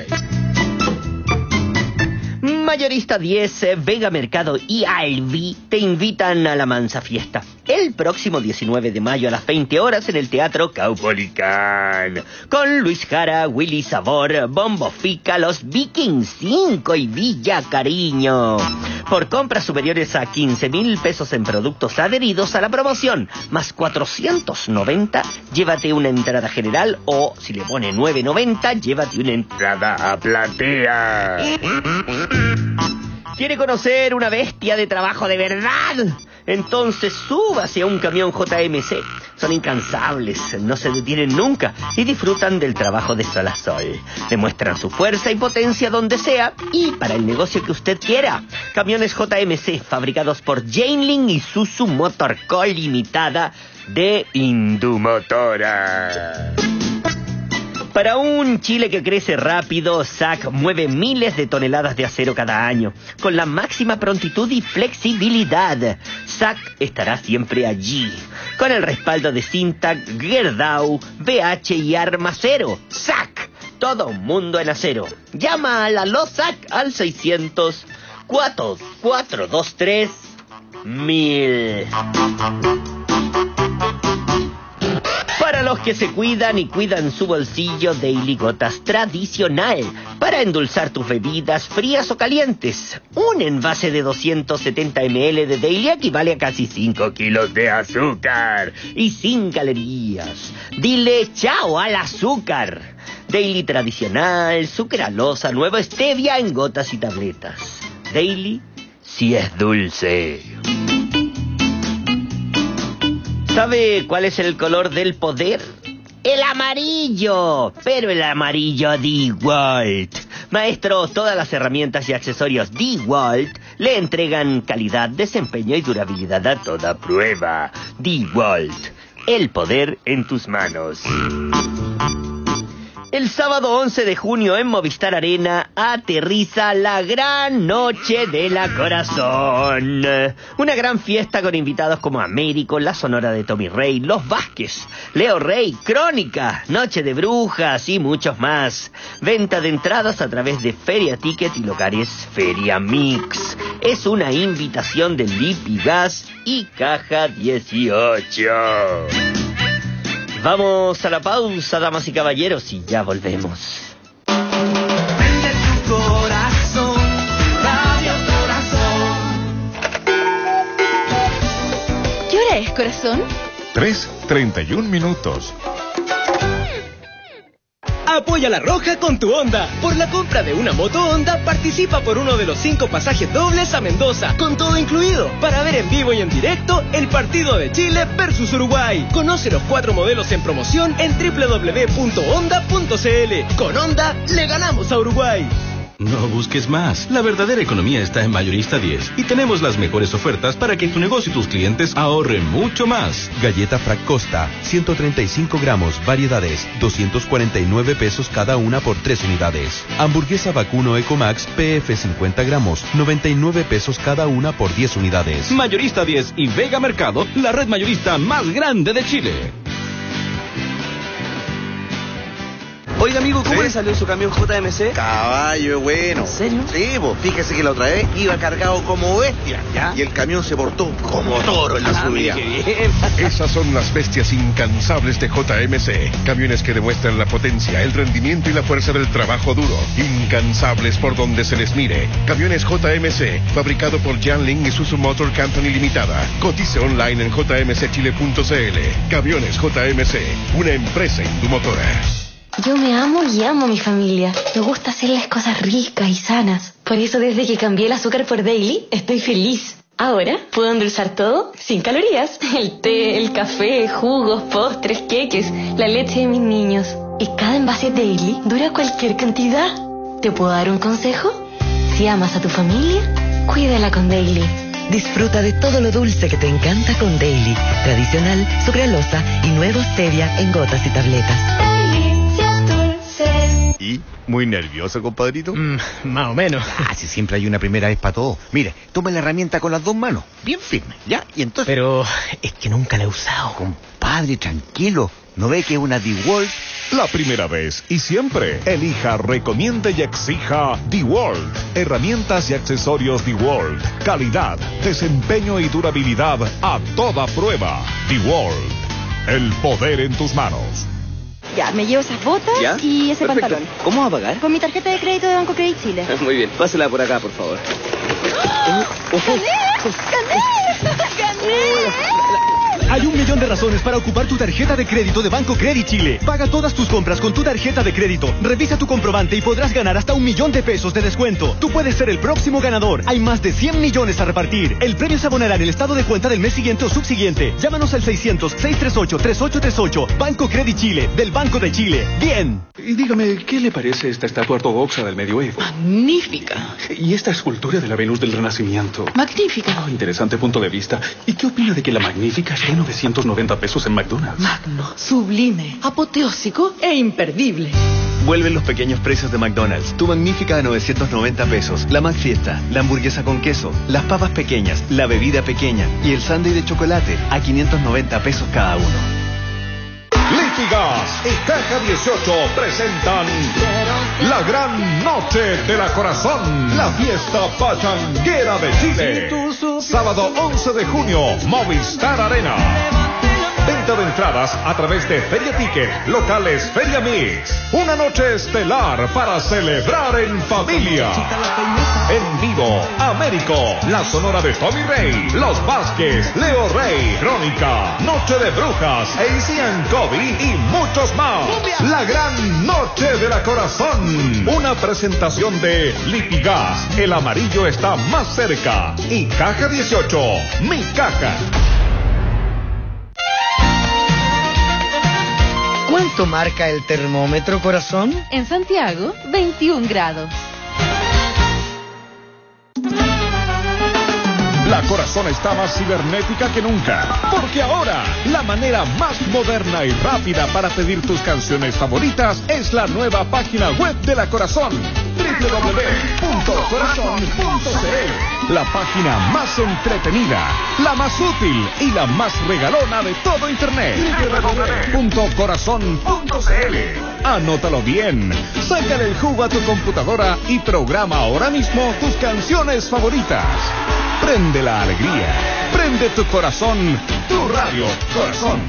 Mayorista diez, Vega Mercado y Alvi te invitan a la Mansa Fiesta el próximo diecinueve de mayo a las veinte horas en el Teatro Caupolicán, con Luis Jara, Willy Sabor, Bombo Fica, Los Vikings cinco y Villa Cariño. Por compras superiores a quince mil pesos en productos adheridos a la promoción, más cuatrocientos noventa, llévate una entrada general, o si le pone nueve noventa, llévate una entrada a platea. ¿Quiere conocer una bestia de trabajo de verdad? Entonces súbase a un camión J M C. Son incansables, no se detienen nunca y disfrutan del trabajo de sol a sol. Demuestran su fuerza y potencia donde sea y para el negocio que usted quiera. Camiones J M C fabricados por Janeling y Isuzu Motor Co. Limitada de Indumotora. Para un Chile que crece rápido, S A C mueve miles de toneladas de acero cada año, con la máxima prontitud y flexibilidad. S A C estará siempre allí, con el respaldo de Sintac, Gerdau, B H y Armacero. S A C, todo mundo en acero. Llama a la LOSAC al seiscientos, cuatro cuatro dos tres, mil. Para los que se cuidan y cuidan su bolsillo, Daily Gotas Tradicional. Para endulzar tus bebidas frías o calientes. Un envase de doscientos setenta mililitros de Daily equivale a casi cinco kilos de azúcar. Y sin calorías. Dile chao al azúcar. Daily Tradicional, Sucralosa, Nuevo Stevia en gotas y tabletas. Daily, si es dulce. ¿Sabe cuál es el color del poder? ¡El amarillo! Pero el amarillo DeWalt. Maestro, todas las herramientas y accesorios DeWalt le entregan calidad, desempeño y durabilidad a toda prueba. DeWalt, el poder en tus manos. El sábado once de junio en Movistar Arena aterriza la gran noche de la Corazón. Una gran fiesta con invitados como Américo, la Sonora de Tommy Rey, Los Vázquez, Leo Rey, Crónica, Noche de Brujas y muchos más. Venta de entradas a través de Feria Ticket y locales Feria Mix. Es una invitación de Lipigas y Caja dieciocho. Vamos a la pausa, damas y caballeros, y ya volvemos. Prende tu corazón, Radio Corazón. ¿Qué hora es, corazón? tres treinta y un minutos. Apoya La Roja con tu Honda. Por la compra de una moto Honda, participa por uno de los cinco pasajes dobles a Mendoza, con todo incluido, para ver en vivo y en directo el partido de Chile versus Uruguay. Conoce los cuatro modelos en promoción en doble u doble u doble u punto honda punto c l. Con Honda, le ganamos a Uruguay. No busques más. La verdadera economía está en Mayorista diez y tenemos las mejores ofertas para que tu negocio y tus clientes ahorren mucho más. Galleta Frac Costa, ciento treinta y cinco gramos, variedades, doscientos cuarenta y nueve pesos cada una por tres unidades. Hamburguesa Vacuno Ecomax P F cincuenta gramos, noventa y nueve pesos cada una por diez unidades. Mayorista diez y Vega Mercado, la red mayorista más grande de Chile. Oiga, amigo, ¿cómo ¿Sí? le salió su camión J M C? Caballo, bueno. ¿En serio? Sí, pues fíjese que la otra vez iba cargado como bestia, ¿ya? Y el camión se portó como toro en la ah, subida. Qué bien. Esas son las bestias incansables de J M C. Camiones que demuestran la potencia, el rendimiento y la fuerza del trabajo duro. Incansables por donde se les mire. Camiones J M C, fabricado por Jiangling y Isuzu Motor Company Limitada. Cotice online en j m c chile punto c l. Camiones J M C, una empresa Indumotora. Yo me amo y amo a mi familia. Me gusta hacerles cosas ricas y sanas. Por eso desde que cambié el azúcar por Daily, estoy feliz. Ahora puedo endulzar todo sin calorías. El té, el café, jugos, postres, queques, la leche de mis niños. Y cada envase Daily dura cualquier cantidad. ¿Te puedo dar un consejo? Si amas a tu familia, cuídala con Daily. Disfruta de todo lo dulce que te encanta con Daily. Tradicional, sucralosa y nuevo stevia en gotas y tabletas. Daily. muy nervioso, compadrito? Mm, más o menos. Ah, si siempre hay una primera vez para todo. Mire, tome la herramienta con las dos manos, bien firme, ¿ya? Y entonces... Pero es que nunca la he usado. Compadre, tranquilo. ¿No ve que es una DeWalt? La primera vez y siempre, elija, recomiende y exija DeWalt. Herramientas y accesorios DeWalt. Calidad, desempeño y durabilidad a toda prueba. DeWalt. El poder en tus manos. Ya, me llevo esas botas ¿Ya? y ese Perfecto. pantalón. ¿Cómo va a pagar? Con mi tarjeta de crédito de Banco Credit Chile. Muy bien, pásela por acá, por favor. ¡Gané! ¡Gané! Hay un millón de razones para ocupar tu tarjeta de crédito de Banco Credit Chile. Paga todas tus compras con tu tarjeta de crédito. Revisa tu comprobante y podrás ganar hasta un millón de pesos de descuento. Tú puedes ser el próximo ganador. Hay más de cien millones a repartir. El premio se abonará en el estado de cuenta del mes siguiente o subsiguiente. Llámanos al seiscientos, seiscientos treinta y ocho, treinta y ocho treinta y ocho. Banco Credit Chile, del Banco de Chile. Bien. Y dígame, ¿qué le parece esta estatua ortodoxa del medioevo? Magnífica. Y esta escultura de la Venus del Renacimiento. Magnífica. Oh, interesante punto de vista. ¿Y qué opina de que la Magnífica esté en novecientos noventa pesos en McDonald's? Magno, sublime, apoteósico e imperdible. Vuelven los pequeños precios de McDonald's. Tu Magnífica a novecientos noventa pesos. La McFiesta, la hamburguesa con queso, las papas pequeñas, la bebida pequeña y el sándwich de chocolate a quinientos noventa pesos cada uno. Lipigas y Caja dieciocho presentan la gran noche de la corazón, la fiesta pachanguera de Chile. Sábado once de junio, Movistar Arena. Venta de entradas a través de Feria Ticket, locales Feria Mix. Una noche estelar para celebrar en familia. En vivo, Américo, la sonora de Tommy Rey, Los Vázquez, Leo Rey, Crónica, Noche de Brujas, A C and Kobe y muchos más. La gran noche de la corazón. Una presentación de Lipigas, el amarillo está más cerca. Y Caja dieciocho, mi caja. ¿Cuánto marca el termómetro, corazón? En Santiago, veintiún grados. La corazón está más cibernética que nunca, porque ahora la manera más moderna y rápida para pedir tus canciones favoritas es la nueva página web de la corazón, doble u doble u doble u punto corazón punto c l. La página más entretenida, la más útil y la más regalona de todo Internet. doble u doble u doble u punto corazón punto c l. Anótalo bien, sácale el jugo a tu computadora y programa ahora mismo tus canciones favoritas. Prende la alegría, prende tu corazón, tu radio corazón.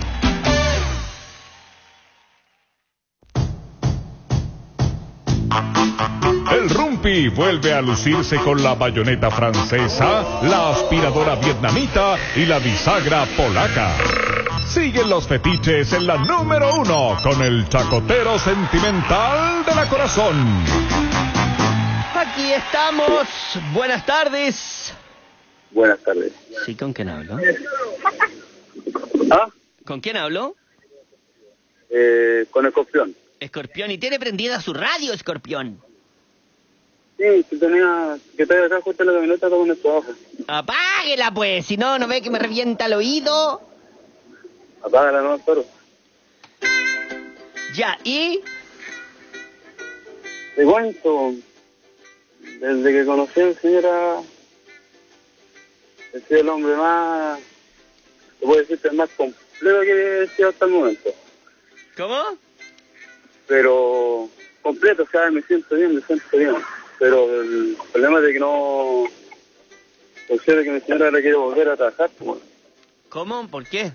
El Rumpi vuelve a lucirse con la bayoneta francesa, la aspiradora vietnamita y la bisagra polaca. Siguen los fetiches en la número uno con el chacotero sentimental de la corazón. Aquí estamos. Buenas tardes. Buenas tardes. Sí, ¿con quién hablo? ¿Ah? ¿Con quién hablo? Eh, con Escorpión. Escorpión, ¿y tiene prendida su radio, Escorpión? Sí, que tenía, que estoy acá justo en la camioneta con el trabajo. Apáguela, pues, si no, ¿no ve que me revienta el oído? Apágala, no, pero. Ya, ¿y? Te cuento, desde que conocí a mi señora, he sido el hombre más, te puedo decir que el más completo que he sido hasta el momento. ¿Cómo? Pero completo, o sea, me siento bien, me siento bien. Pero el problema es de que no considero que mi señora ahora quiere volver a trabajar. Pues. ¿Cómo? ¿Por qué?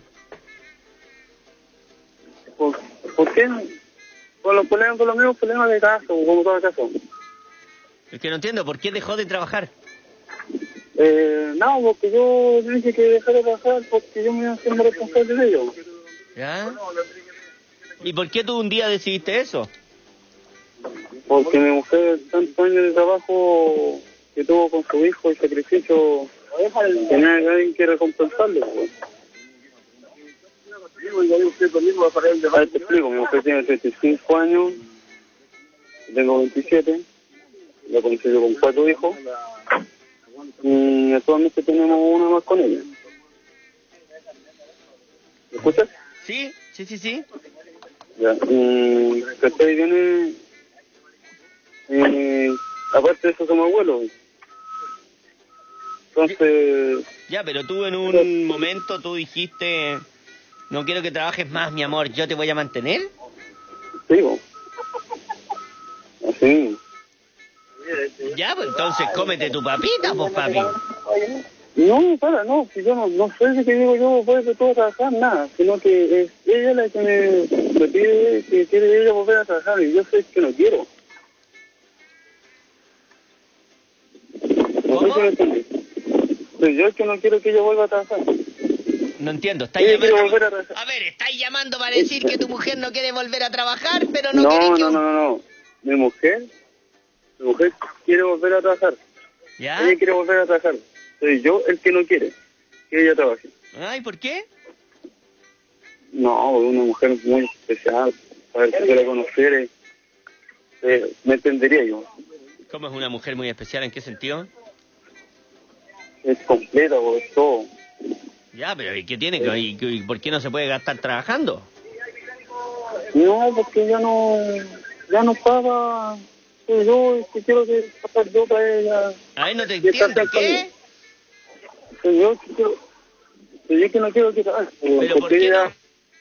¿Por, ¿por qué? Con los problemas, con los mismos problemas de casa, como todo caso. Es que no entiendo, ¿por qué dejó de trabajar? Eh, no, porque yo le dije que dejara de trabajar porque yo me iba a hacer responsable de ello. ¿Ya? ¿Y por qué tú un día decidiste eso? Porque mi mujer, tantos años de trabajo que tuvo con su hijo y sacrificio, tenía alguien que recompensarle. Pues. A ver, te explico, mi mujer tiene treinta y cinco años, tengo veintisiete, la conocí yo con cuatro hijos, y actualmente tenemos una más con ella. ¿Me escuchas? Sí, sí, sí, sí. Ya, y que estoy viene Eh, aparte de eso somos abuelos. Entonces... Ya, pero tú en un momento tú dijiste, no quiero que trabajes más, mi amor, yo te voy a mantener. Sí, bo. Así. Ya, pues entonces cómete tu papita, pues papi. No, para, no, si yo no, no sé de qué digo yo, voy de todo a trabajar, nada, sino que es ella la que me, me pide que quiere ella volver a trabajar y yo sé que no quiero. No sé si me entiendes. Soy yo el que no quiero que ella vuelva a trabajar. No entiendo, ¿estáis Ella quiere llamando? volver a trabajar. A ver, estáis llamando para decir que tu mujer no quiere volver a trabajar, pero no, No, quiere no, que... no, no, no, mi mujer, mi mujer quiere volver a trabajar. ¿Ya? Ella quiere volver a trabajar. Soy yo el que no quiere que ella trabaje. Ay, ¿por qué? No, una mujer muy especial. A ver, si yo la conociera, eh, me entendería yo. ¿Cómo es una mujer muy especial? ¿En qué sentido? Es completa, por todo. Ya, pero ¿y qué tiene? ¿Y, y por qué no se puede gastar trabajando? No, porque ya no, ya no paga. Soy yo el que quiero que pasar yo para ella. Ay, no te entiendo, ¿qué? Soy yo que quiero, soy yo que no quiero que trabaje. ¿Pero por qué ella, no?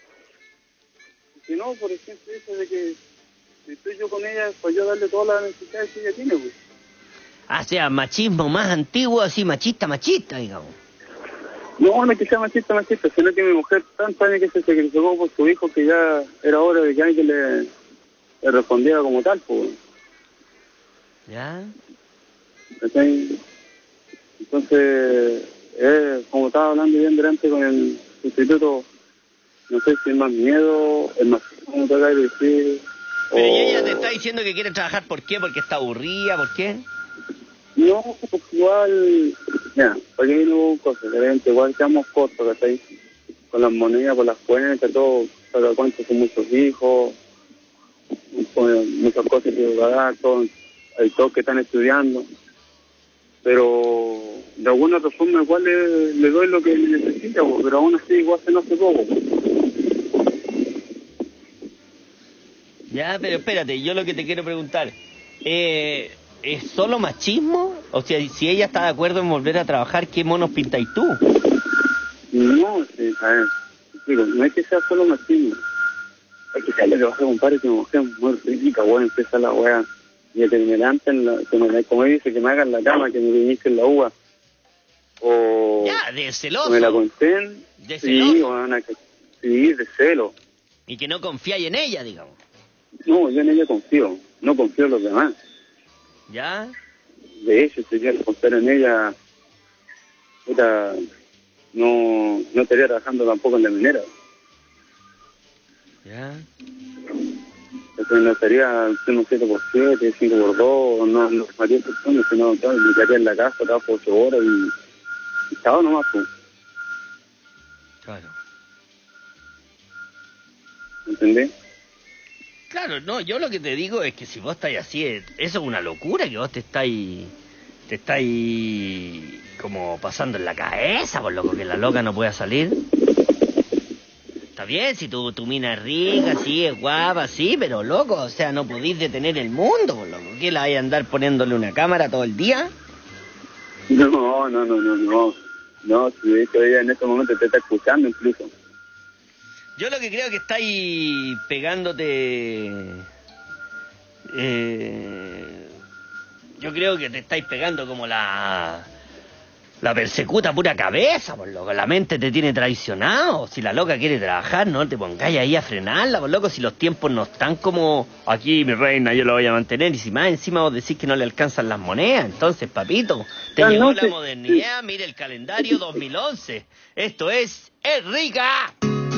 Si no, por ejemplo, eso de que si estoy yo con ella, pues yo darle todas las necesidades que ella tiene, pues. Ah, sea, machismo más antiguo, así machista, machista, digamos. No, no es que sea machista, machista, sino que mi mujer tantos años que se sacrificó por su hijo que ya era hora de que alguien le, le respondiera como tal, pues. ¿Ya? ¿Cachai? Entonces, eh, como estaba hablando bien delante con el sustituto, no sé si es más miedo, es más, ¿cómo te acabo de decir? Pero o... ella te está diciendo que quiere trabajar, ¿por qué? ¿Porque está aburrida? ¿Por qué? No, pues igual, mira, para que viene cosas, de repente igual estamos cortos, ¿cachai? Con las monedas, por las cuentas, todo, cada cuenta son muchos hijos, con muchas cosas que pagar, todo, hay todos que están estudiando, pero de alguna otra forma igual le, le doy lo que necesita, pero aún así igual se no hace poco. Ya, pero espérate, yo lo que te quiero preguntar, eh, ¿es solo machismo? O sea, si ella está de acuerdo en volver a trabajar, ¿qué monos pintáis tú? No, sí, a ver, digo, no es que sea solo machismo, es que sea lo que vas a compadre, que mi mujer es muy rica, bueno, empieza la weá, y que me levanten, la, que me, como dice, que me hagan la cama, que me inicien la uva, o... Ya, de celoso. Que me la conten, De sí, celoso. bueno, que, sí, de celo. Y que no confiáis en ella, digamos. No, yo en ella confío, no confío en los demás. ¿Ya? De hecho, si yo confiara en ella, puta, no, no estaría trabajando tampoco en la minera. ¿Ya? Entonces no estaría haciendo siete por siete, cinco por dos, no, no haría personas, sino claro, me quedaría en la casa, trabajo ocho horas y, y chao nomás, pues. Claro. ¿Entendés? Claro, no, yo lo que te digo es que si vos estáis así, es- eso es una locura, que vos te estáis, te estáis como pasando en la cabeza, por loco, que la loca no pueda salir. Está bien, si tu, tu mina es rica, sí, es guapa, sí, pero loco, o sea, no podéis detener el mundo, por loco. ¿Qué, la vais a andar poniéndole una cámara todo el día? No, no, no, no, no. No, si de hecho ella en este momento te está escuchando incluso. Yo lo que creo que estáis pegándote... Eh, yo creo que te estáis pegando como la... La persecuta pura cabeza, por loco. La mente te tiene traicionado. Si la loca quiere trabajar, no te pongáis ahí a frenarla, por loco. Si los tiempos no están como... Aquí, mi reina, yo lo voy a mantener. Y si más encima vos decís que no le alcanzan las monedas. Entonces, papito, te Ah, llegó no, la sí, modernidad. Mire el calendario dos mil once. Esto es... ¡Es rica!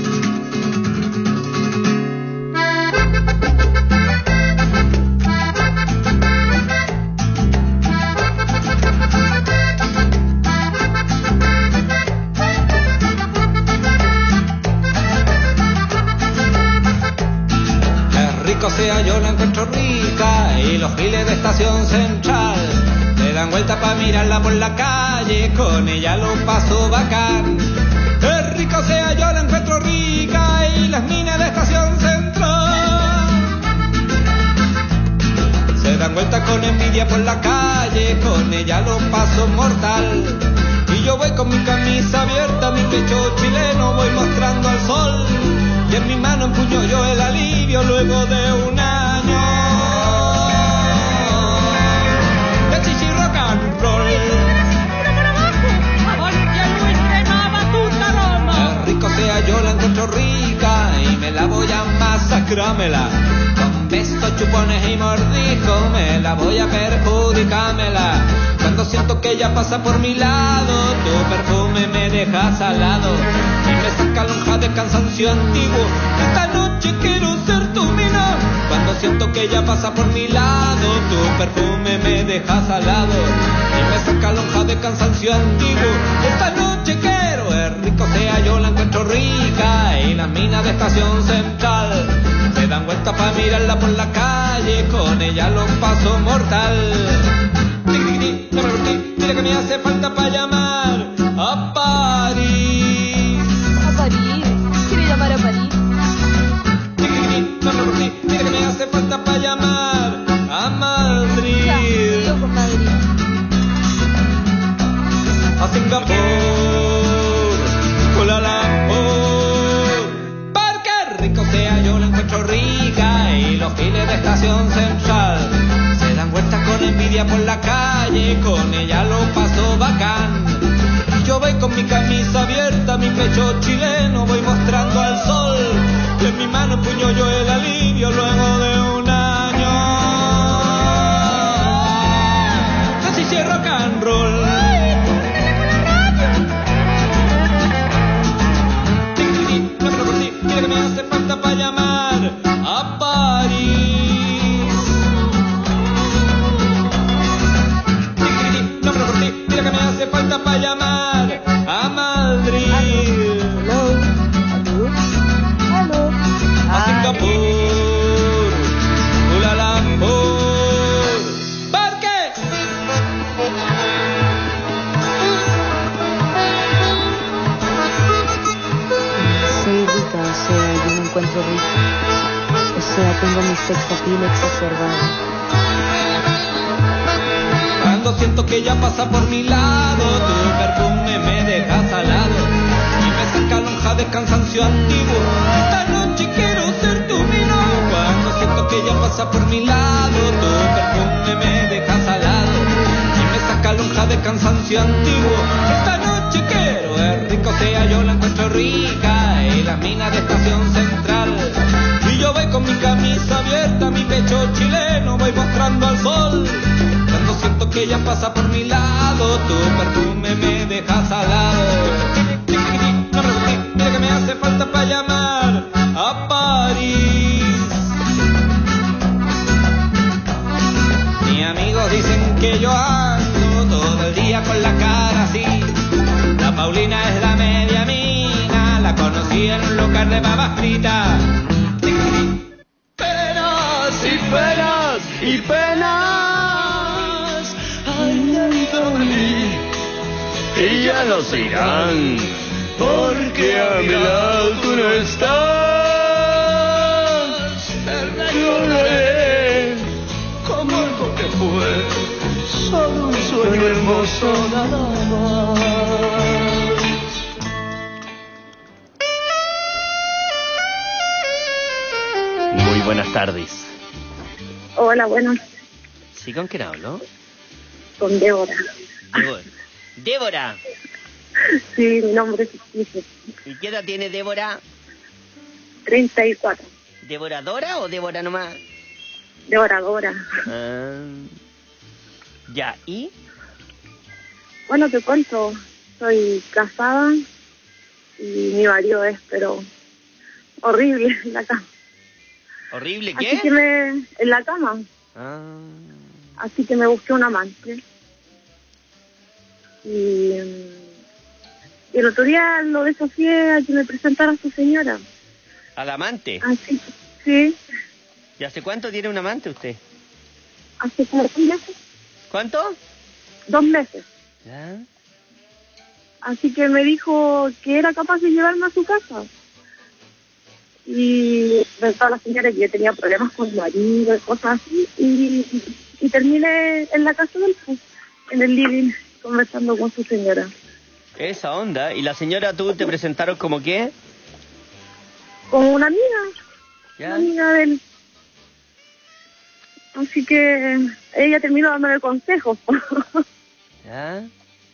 Rico sea, yo la encuentro rica y los giles de estación central le dan vuelta pa' mirarla por la calle, con ella lo paso bacán. Es rico sea, yo la encuentro rica y las minas de estación central se dan vuelta con envidia por la calle, con ella lo paso mortal. Y yo voy con mi camisa abierta, mi pecho chileno voy mostrando al sol. Y en mi mano empuño yo el alivio luego de un año de chichi rock and roll. El rico sea yo la encuentro rica y me la voy a masacrámela. Con besos, chupones y mordijos me la voy a perjudicármela. Cuando siento que ella pasa por mi lado, tu perfume me deja salado y me saca lonja de cansancio antiguo. Esta noche quiero ser tu mina. Cuando siento que ella pasa por mi lado, tu perfume me deja salado y me saca lonja de cansancio antiguo. Esta noche quiero, es rico sea yo la encuentro rica y las minas de Estación Central se dan vuelta pa' mirarla por la calle, con ella los paso mortal. Dile que me hace falta para llamar a París. ¿A París? ¿Quiere llamar a París? Dile que me hace falta para llamar a Madrid. Ya, yo con Madrid. A Singapur, Kuala Lumpur. Porque rico sea yo la encuentro rica y los giles de Estación Central se dan vueltas con envidia por la calle, con ella lo paso bacán. Y yo voy con mi camisa abierta, mi pecho chileno voy mostrando al sol. Y en mi mano empuño yo el alivio luego de un año de chichi rock and roll. Dile que me hace falta para llamar a París. No, pero por ti, dile que me hace falta para llamar a Madrid. Hello. Hello. A Singapur, Kuala Lumpur. ¿Por qué? Soy rica, o sea, yo me encuentro rica. O sea, tengo mi sex appeal exacerbado. Cuando siento que ella pasa por mi lado, tu perfume me deja salado y me saca lonja de cansancio antiguo. Esta noche quiero ser tu mina. Cuando siento que ella pasa por mi lado, tu perfume me deja salado y me saca lonja de cansancio antiguo. Esta noche quiero, es rico sea yo la encuentro rica y las minas de Estación Central. Y yo voy con mi camisa abierta, mi pecho chileno voy mostrando al sol. Cuando siento que ella pasa por mi lado, tu perfume me deja salado. Mira que me hace falta para llamar a París. Mis amigos dicen que yo ando todo el día con la cara así. La Paulina es la media mina, la conocí en un local de papas fritas. Penas y penas y penas, ay, Anthony, y ya lo irán, porque a mi lado tú no estás. Te recordaré como algo que fue solo un sueño hermoso nada más. Muy buenas tardes. Hola, buenas. ¿Sí, con quién hablo? Con Débora. Débora. Débora. Sí, mi nombre es Ficticio. ¿Y qué edad tiene Débora? treinta y cuatro. ¿Devoradora o Débora nomás? Devoradora. Ah, ya, ¿y? Bueno, te cuento. Soy casada y mi marido es, pero horrible en la cama. ¿Horrible qué? Así que me... en la cama. Ah. Así que me busqué un amante. Y, y el otro día lo desafié a que me presentara a su señora. ¿Al amante? Así, sí. ¿Y hace cuánto tiene un amante usted? Hace como dos meses. ¿Cuánto? Dos meses. ¿Ya? Así que me dijo que era capaz de llevarme a su casa. Y pensaba la señora que yo tenía problemas con mi marido y cosas así. Y y terminé en la casa del pues, en el living, conversando con su señora. Esa onda. ¿Y la señora tú te presentaron como qué? Como una amiga, ¿Ya? una amiga de él. Así que ella terminó dándole consejos. ¿Ya?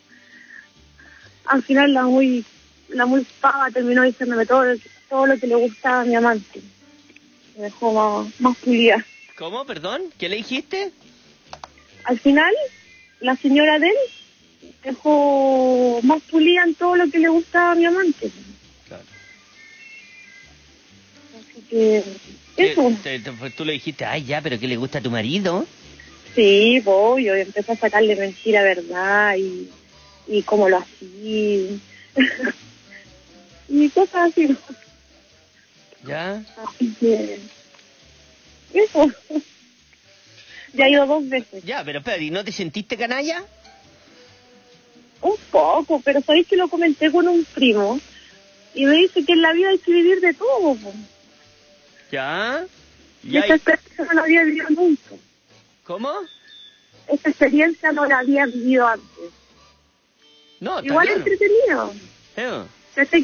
Al final la muy la muy pava terminó diciéndome todo, todo lo que le gustaba a mi amante. Me dejó más, más pulida. ¿Cómo? Perdón. ¿Qué le dijiste? Al final, la señora de él dejó más pulida en todo lo que le gustaba a mi amante. Claro. Así que eso. Te, te, pues tú le dijiste, ay, ya, pero ¿qué le gusta a tu marido? Sí, voy, yo empecé a sacarle mentira, verdad, y, y cómo lo hacía. Y cosas así. ¿Ya? Así que... Eso. Ya he ido dos veces. Ya, pero espera, ¿y no te sentiste canalla? Un poco, pero sabéis que lo comenté con un primo y me dice que en la vida hay que vivir de todo. Po. ¿Ya? Y esta experiencia no la había vivido nunca. ¿Cómo? Esta experiencia no la había vivido antes. No, está igual claro. entretenido. Yeah. Estoy...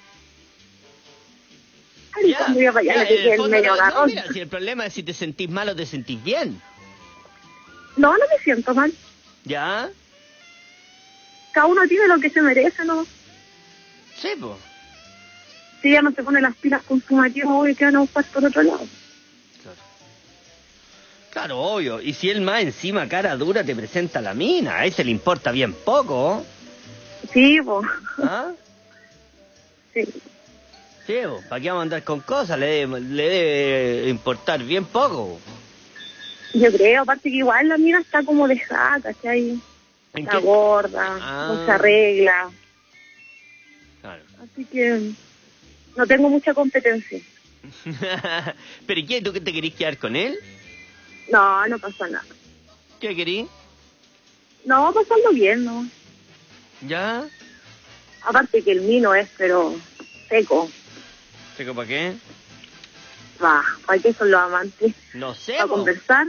Ay, Ya, cuando iba para allá, ya, le dije en el el fondo medio no- no, agarrón. mira, si el problema es si te sentís mal o te sentís bien. No, no me siento mal. ¿Ya? Cada uno tiene lo que se merece, ¿no? Sí, pues. Si ella no se pone las pilas con su marido, obvio que van a buscar por otro lado. Claro, obvio. Y si él más encima, cara dura, te presenta la mina, a ese le importa bien poco. Sí, pues. ¿Ah? Sí. Sí, po, ¿para qué vamos a andar con cosas? Le debe, le debe importar bien poco. Yo creo, aparte que igual la mina está como dejada, ¿cachai? Está qué? gorda, Ah. no se arregla. Claro. Así que no tengo mucha competencia. ¿Pero y qué? ¿Tú que te querís quedar con él? No, no pasa nada. ¿Qué querís? No, pasando bien, ¿no? ¿Ya? Aparte que el vino es, pero seco. ¿Seco para qué? Va, ¿para qué son los amantes? No sé, ¿Para po. conversar?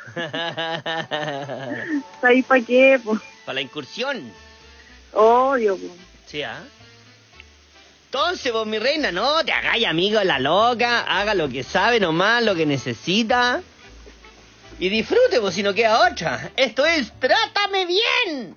¿Sabes para qué? Pues, Para la incursión. obvio, pues. Sí, ¿ah? Entonces, vos, mi reina, no te hagáis amigo de la loca, haga lo que sabe nomás, lo que necesita. Y disfrute, vos, si no queda otra. Esto es Trátame Bien.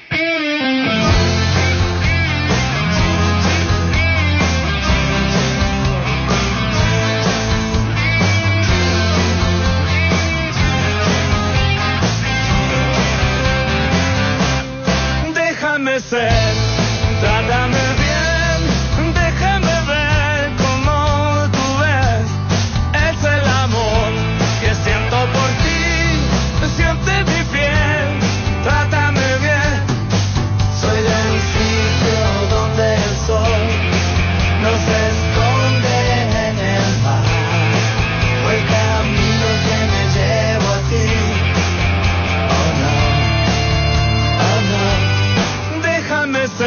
Déjame ser, trátame bien, déjame ver cómo tú ves. Es el amor que siento por ti, siente mi piel, trátame bien. Soy del sitio donde el sol no se esconde en el mar. Fue el camino que me llevó a ti. Oh no, oh no. Déjame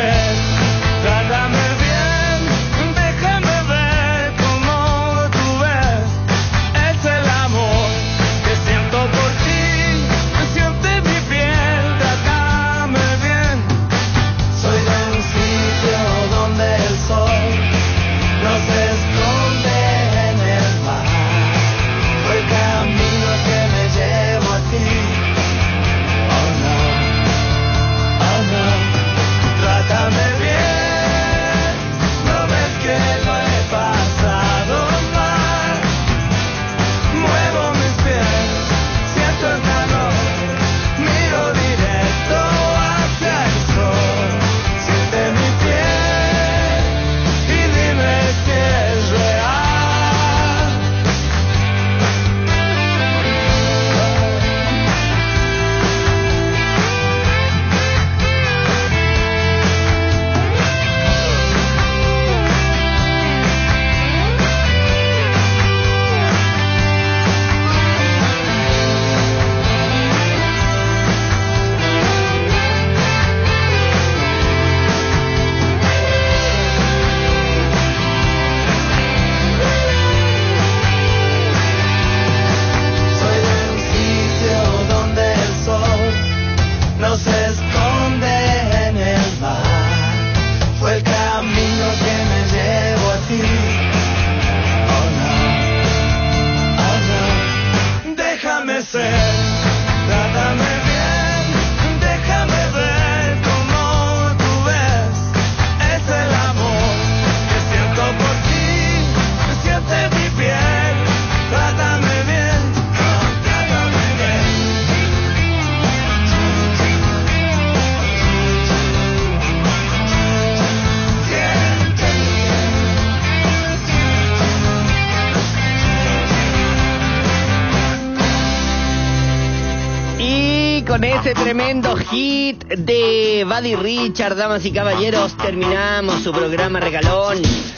con ese tremendo hit de Buddy Richard, damas y caballeros, terminamos su programa regalón.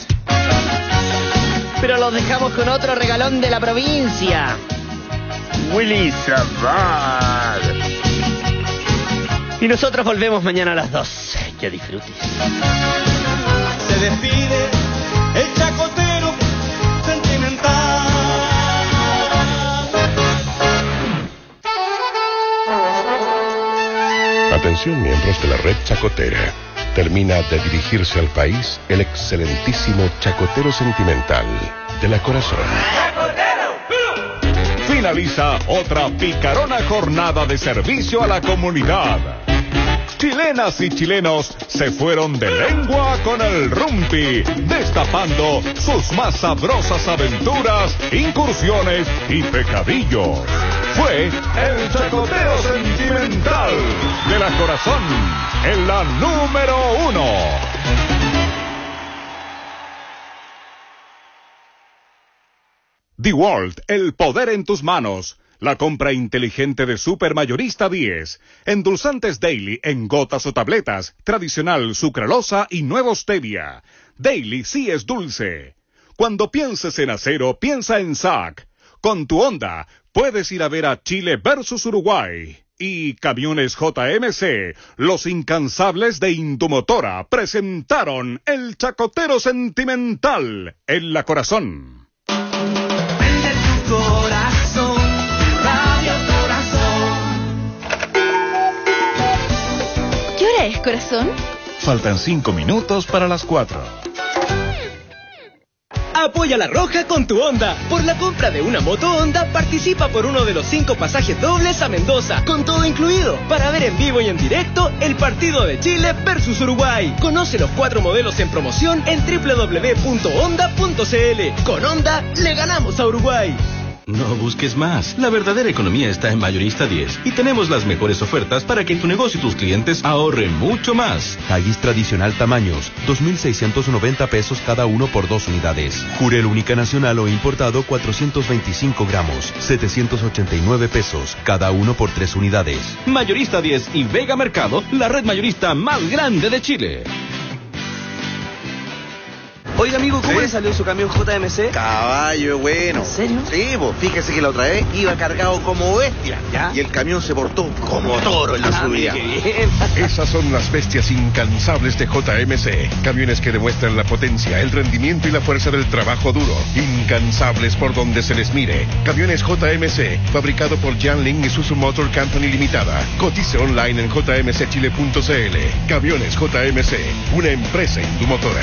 Pero los dejamos con otro regalón de la provincia. Willy Sabad. Y nosotros volvemos mañana a las dos. Que disfrutes. Se despide el chacotero sentimental. Atención, miembros de la red chacotera. Termina de dirigirse al país el excelentísimo chacotero sentimental de la Corazón. Finaliza otra picarona jornada de servicio a la comunidad. Chilenas y chilenos se fueron de lengua con el rumpi, destapando sus más sabrosas aventuras, incursiones y pecadillos. Fue el chacotero sentimental de la Corazón, en la número uno. The World, el poder en tus manos. La compra inteligente de Supermayorista diez. Endulzantes Daily en gotas o tabletas. Tradicional, sucralosa y nuevo stevia. Daily sí es dulce. Cuando pienses en acero, piensa en S A C. Con tu Honda, puedes ir a ver a Chile versus Uruguay. Y Camiones J M C, los incansables de Indumotora, presentaron el chacotero sentimental en la Corazón. Corazón, Radio Corazón. ¿Qué hora es, corazón? Faltan cinco minutos para las cuatro. Apoya La Roja con tu Honda. Por la compra de una moto Honda, participa por uno de los cinco pasajes dobles a Mendoza, con todo incluido, para ver en vivo y en directo el partido de Chile versus Uruguay. Conoce los cuatro modelos en promoción en doble u doble u doble u punto honda punto c l. Con Honda, le ganamos a Uruguay. No busques más. La verdadera economía está en Mayorista diez. Y tenemos las mejores ofertas para que tu negocio y tus clientes ahorren mucho más. Haggis tradicional tamaños, dos mil seiscientos noventa pesos cada uno por dos unidades. Jurel única nacional o importado, cuatrocientos veinticinco gramos, setecientos ochenta y nueve pesos cada uno por tres unidades. Mayorista diez y Vega Mercado, la red mayorista más grande de Chile. Oiga, amigo, ¿cómo ¿Sí? le salió su camión J M C? Caballo, bueno. ¿En serio? Sí, pues fíjese que la otra vez iba cargado como bestia. ¿Ya? Y el camión se portó como toro en la subida. Esas son las bestias incansables de J M C. Camiones que demuestran la potencia, el rendimiento y la fuerza del trabajo duro. Incansables por donde se les mire. Camiones J M C, fabricado por Jiangling y Isuzu Motor Company Limitada. Cotice online en j m c chile punto c l. Camiones J M C, una empresa indumotora.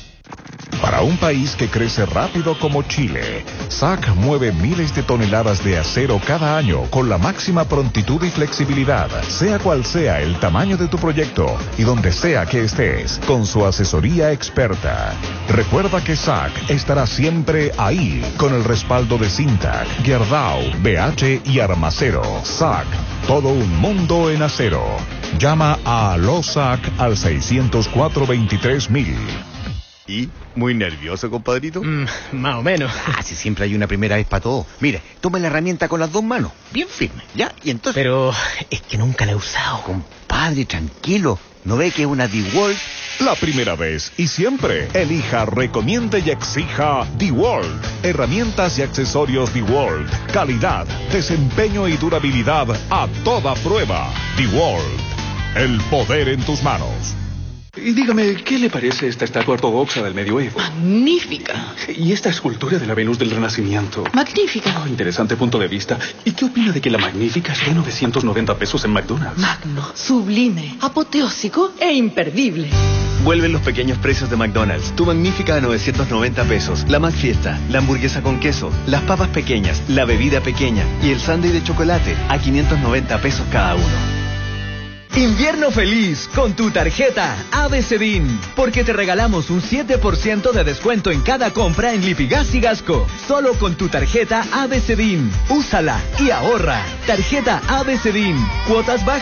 Para un país que crece rápido como Chile, S A C mueve miles de toneladas de acero cada año con la máxima prontitud y flexibilidad, sea cual sea el tamaño de tu proyecto y donde sea que estés, con su asesoría experta. Recuerda que S A C estará siempre ahí con el respaldo de Sintac, Gerdau, B H y Armacero. S A C, todo un mundo en acero. Llama a Losac al seiscientos cuatro veintitrés mil. ¿Y? ¿Muy nervioso, compadrito? Mm, más o menos. Ah, si siempre hay una primera vez para todo. Mire, tome la herramienta con las dos manos, bien firme, ¿ya? Y entonces... Pero es que nunca la he usado. Compadre, tranquilo. ¿No ve que es una DeWalt? La primera vez y siempre, elija, recomiende y exija DeWalt. Herramientas y accesorios DeWalt. Calidad, desempeño y durabilidad a toda prueba. DeWalt. El poder en tus manos. Y dígame, ¿qué le parece esta estatua ortodoxa del medioevo? Magnífica. ¿Y esta escultura de la Venus del Renacimiento? Magnífica. Oh, interesante punto de vista. ¿Y qué opina de que la Magnífica esté novecientos noventa pesos en McDonald's? Magno, sublime, apoteósico e imperdible. Vuelven los pequeños precios de McDonald's. Tu Magnífica a novecientos noventa pesos. La McFiesta, la hamburguesa con queso, las papas pequeñas, la bebida pequeña y el sándwich de chocolate a quinientos noventa pesos cada uno. Invierno feliz con tu tarjeta ABCDIN, porque te regalamos un siete por ciento de descuento en cada compra en Lipigas y Gasco. Solo con tu tarjeta ABCDIN. Úsala y ahorra. Tarjeta ABCDIN. Cuotas bajas.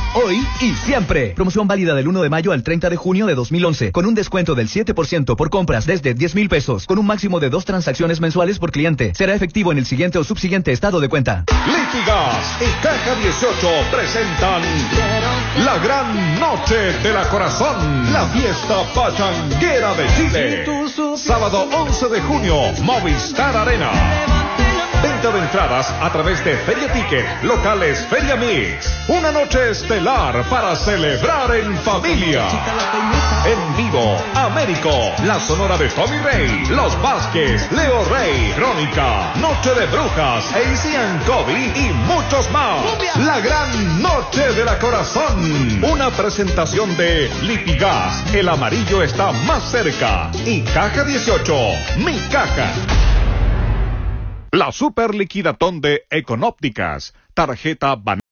hoy y siempre. Promoción válida del uno de mayo al treinta de junio de dos mil once, con un descuento del siete por ciento por compras desde diez mil pesos, con un máximo de dos transacciones mensuales por cliente. Será efectivo en el siguiente o subsiguiente estado de cuenta. Liquigas y Caja dieciocho presentan la gran noche de la corazón, la fiesta pachanguera de Chile. Sábado once de junio, Movistar Arena. Venta de entradas a través de Feria Ticket, locales Feria Mix. Una noche estelar para celebrar en familia. En vivo, Américo, la sonora de Tommy Rey, Los Vázquez, Leo Rey, Crónica, Noche de Brujas, Asian Kobe y muchos más. La gran noche de la corazón. Una presentación de Liquigas, el amarillo está más cerca. Y Caja dieciocho, mi caja. La super liquidatón de Econópticas. Tarjeta Ban